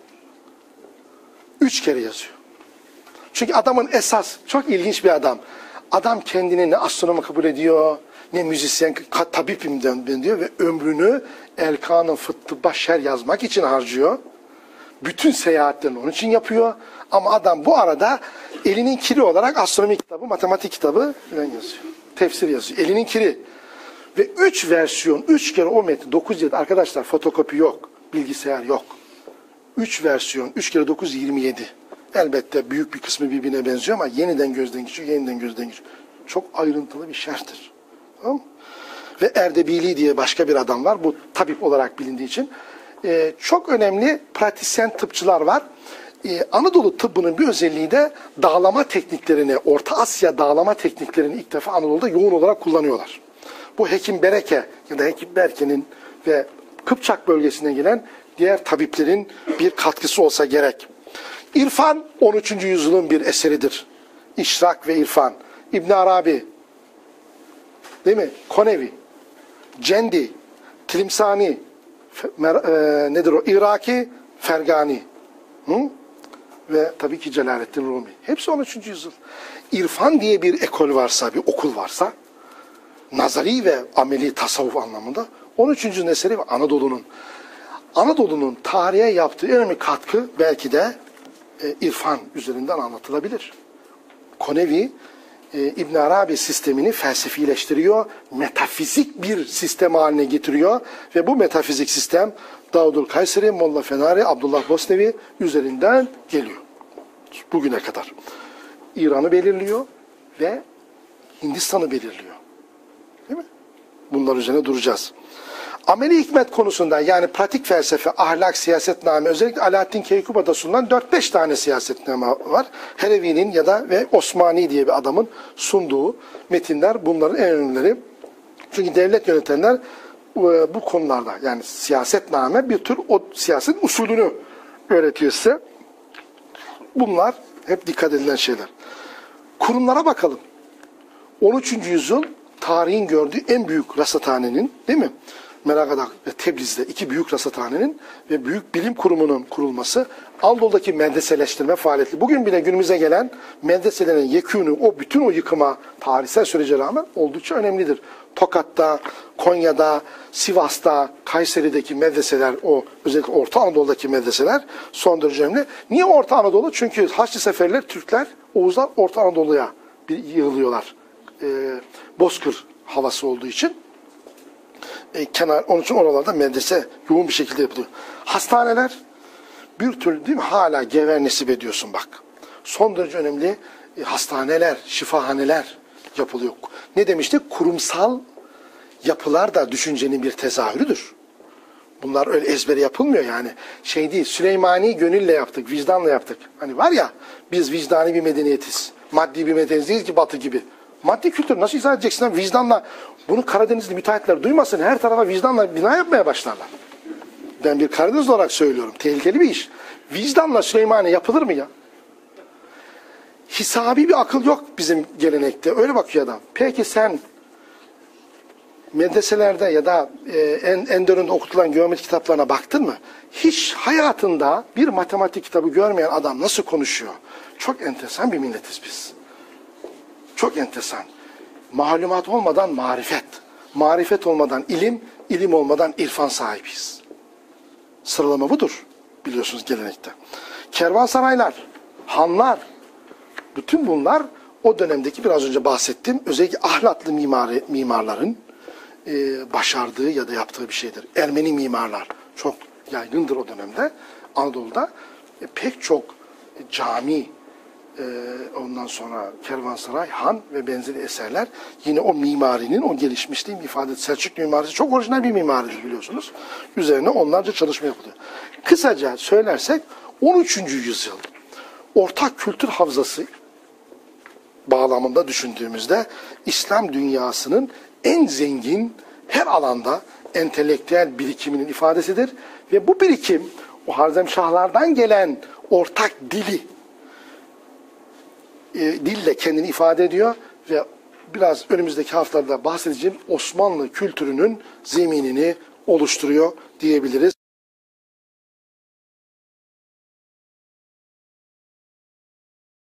Üç kere yazıyor. Çünkü adamın esas, çok ilginç bir adam. Adam kendini ne astronomu kabul ediyor, ne müzisyen, tabipim ben diyor ve ömrünü El-Kanun Fıt tıbba şer yazmak için harcıyor. Bütün seyahatlerini onun için yapıyor. Ama adam bu arada elinin kiri olarak astronomi kitabı, matematik kitabı falan yazıyor. Tefsir yazıyor. Elinin kiri. Ve üç versiyon, üç kere o metin, dokuz yedi. Arkadaşlar fotokopi yok, bilgisayar yok. Üç versiyon, üç kere dokuz, yirmi yedi. Elbette büyük bir kısmı birbirine benziyor ama yeniden gözden geçiyor, yeniden gözden geçiyor. Çok ayrıntılı bir şerhtir. Tamam mı? Ve Erdebili diye başka bir adam var. Bu tabip olarak bilindiği için. Ee, çok önemli pratisyen tıpçılar var. Ee, Anadolu tıbbının bir özelliği de dağlama tekniklerini, Orta Asya dağlama tekniklerini ilk defa Anadolu'da yoğun olarak kullanıyorlar. Bu Hekim Bereke ya da Hekim Berke'nin ve Kıpçak bölgesinden gelen diğer tabiplerin bir katkısı olsa gerek. İrfan on üçüncü yüzyılın bir eseridir. İşrak ve İrfan. İbn Arabi, değil mi? Konevi, Cendi, Tilimsani, e, nedir o? İraki, Fergani. Hı? Ve tabii ki Celaleddin Rumi. Hepsi on üçüncü yüzyıl. İrfan diye bir ekol varsa, bir okul varsa, nazari ve ameli tasavvuf anlamında on üçüncü yüzyılın eseri ve Anadolu'nun Anadolu'nun tarihe yaptığı en önemli katkı belki de e, İrfan üzerinden anlatılabilir. Konevi e, İbn Arabi sistemini felsefileştiriyor, metafizik bir sistem haline getiriyor ve bu metafizik sistem Davudul Kayseri, Molla Fenari, Abdullah Bosnevi üzerinden geliyor. Bugüne kadar. İran'ı belirliyor ve Hindistan'ı belirliyor. Değil mi? Bunlar üzerine duracağız. Ameli hikmet konusunda yani pratik felsefe, ahlak, siyasetname, özellikle Alaaddin Keykuba'da sunulan dört beş tane siyasetname var. Helevi'nin ya da ve Osmani diye bir adamın sunduğu metinler bunların en önemlileri. Çünkü devlet yönetenler bu konularda yani siyasetname bir tür o siyaset usulünü öğretiyor size. Bunlar hep dikkat edilen şeyler. Kurumlara bakalım. on üçüncü yüzyıl tarihin gördüğü en büyük rasathanenin, değil mi? Meraga'da ve Tebriz'de iki büyük rasathanenin ve büyük bilim kurumunun kurulması, Anadolu'daki medreseleştirme faaliyeti. Bugün bile günümüze gelen medreselerin yekûnü, o bütün o yıkıma tarihsel sürece rağmen oldukça önemlidir. Tokat'ta, Konya'da, Sivas'ta, Kayseri'deki medreseler, o özellikle Orta Anadolu'daki medreseler son derece önemli. Niye Orta Anadolu? Çünkü Haçlı Seferler, Türkler, Oğuzlar Orta Anadolu'ya bir yığılıyorlar. Ee, Bozkır havası olduğu için. E, kenar, onun için oralarda medrese yoğun bir şekilde yapılıyor. Hastaneler bir türlü değil mi? Hala gever nesip ediyorsun bak. Son derece önemli e, hastaneler, şifahaneler yapılıyor. Ne demiştik? Kurumsal yapılar da düşüncenin bir tezahürüdür. Bunlar öyle ezbere yapılmıyor yani. Şey değil, Süleymani gönülle yaptık, vicdanla yaptık. Hani var ya, biz vicdani bir medeniyetiz. Maddi bir medeniyet değiliz ki Batı gibi. Maddi kültür nasıl izah edeceksin? Vicdanla, bunu Karadenizli müteahhitler duymasın, her tarafa vicdanla bina yapmaya başlarlar. Ben bir Karadeniz olarak söylüyorum. Tehlikeli bir iş. Vicdanla Süleymaniye yapılır mı ya? Hisabi bir akıl yok bizim gelenekte. Öyle bakıyor adam. Peki sen medreselerde ya da e, en, en dönünde okutulan geometri kitaplarına baktın mı? Hiç hayatında bir matematik kitabı görmeyen adam nasıl konuşuyor? Çok enteresan bir milletiz biz. Çok enteresan. Malumat olmadan marifet. Marifet olmadan ilim, ilim olmadan irfan sahibiyiz. Sıralama budur. Biliyorsunuz gelenekte. Kervansaraylar, hanlar, bütün bunlar o dönemdeki biraz önce bahsettiğim özellikle ahlatlı mimari, mimarların e, başardığı ya da yaptığı bir şeydir. Ermeni mimarlar çok yaygındır o dönemde. Anadolu'da e, pek çok e, cami, e, ondan sonra kervansaray, han ve benzeri eserler yine o mimarinin, o gelişmişliğin ifade Selçuklu mimarisi çok orijinal bir mimaridir biliyorsunuz. Üzerine onlarca çalışma yapılıyor. Kısaca söylersek on üçüncü yüzyıl ortak kültür havzası bağlamında düşündüğümüzde İslam dünyasının en zengin her alanda entelektüel birikiminin ifadesidir. Ve bu birikim o Harzemşahlardan gelen ortak dili e, dille kendini ifade ediyor ve biraz önümüzdeki haftalarda bahsedeceğim Osmanlı kültürünün zeminini oluşturuyor diyebiliriz.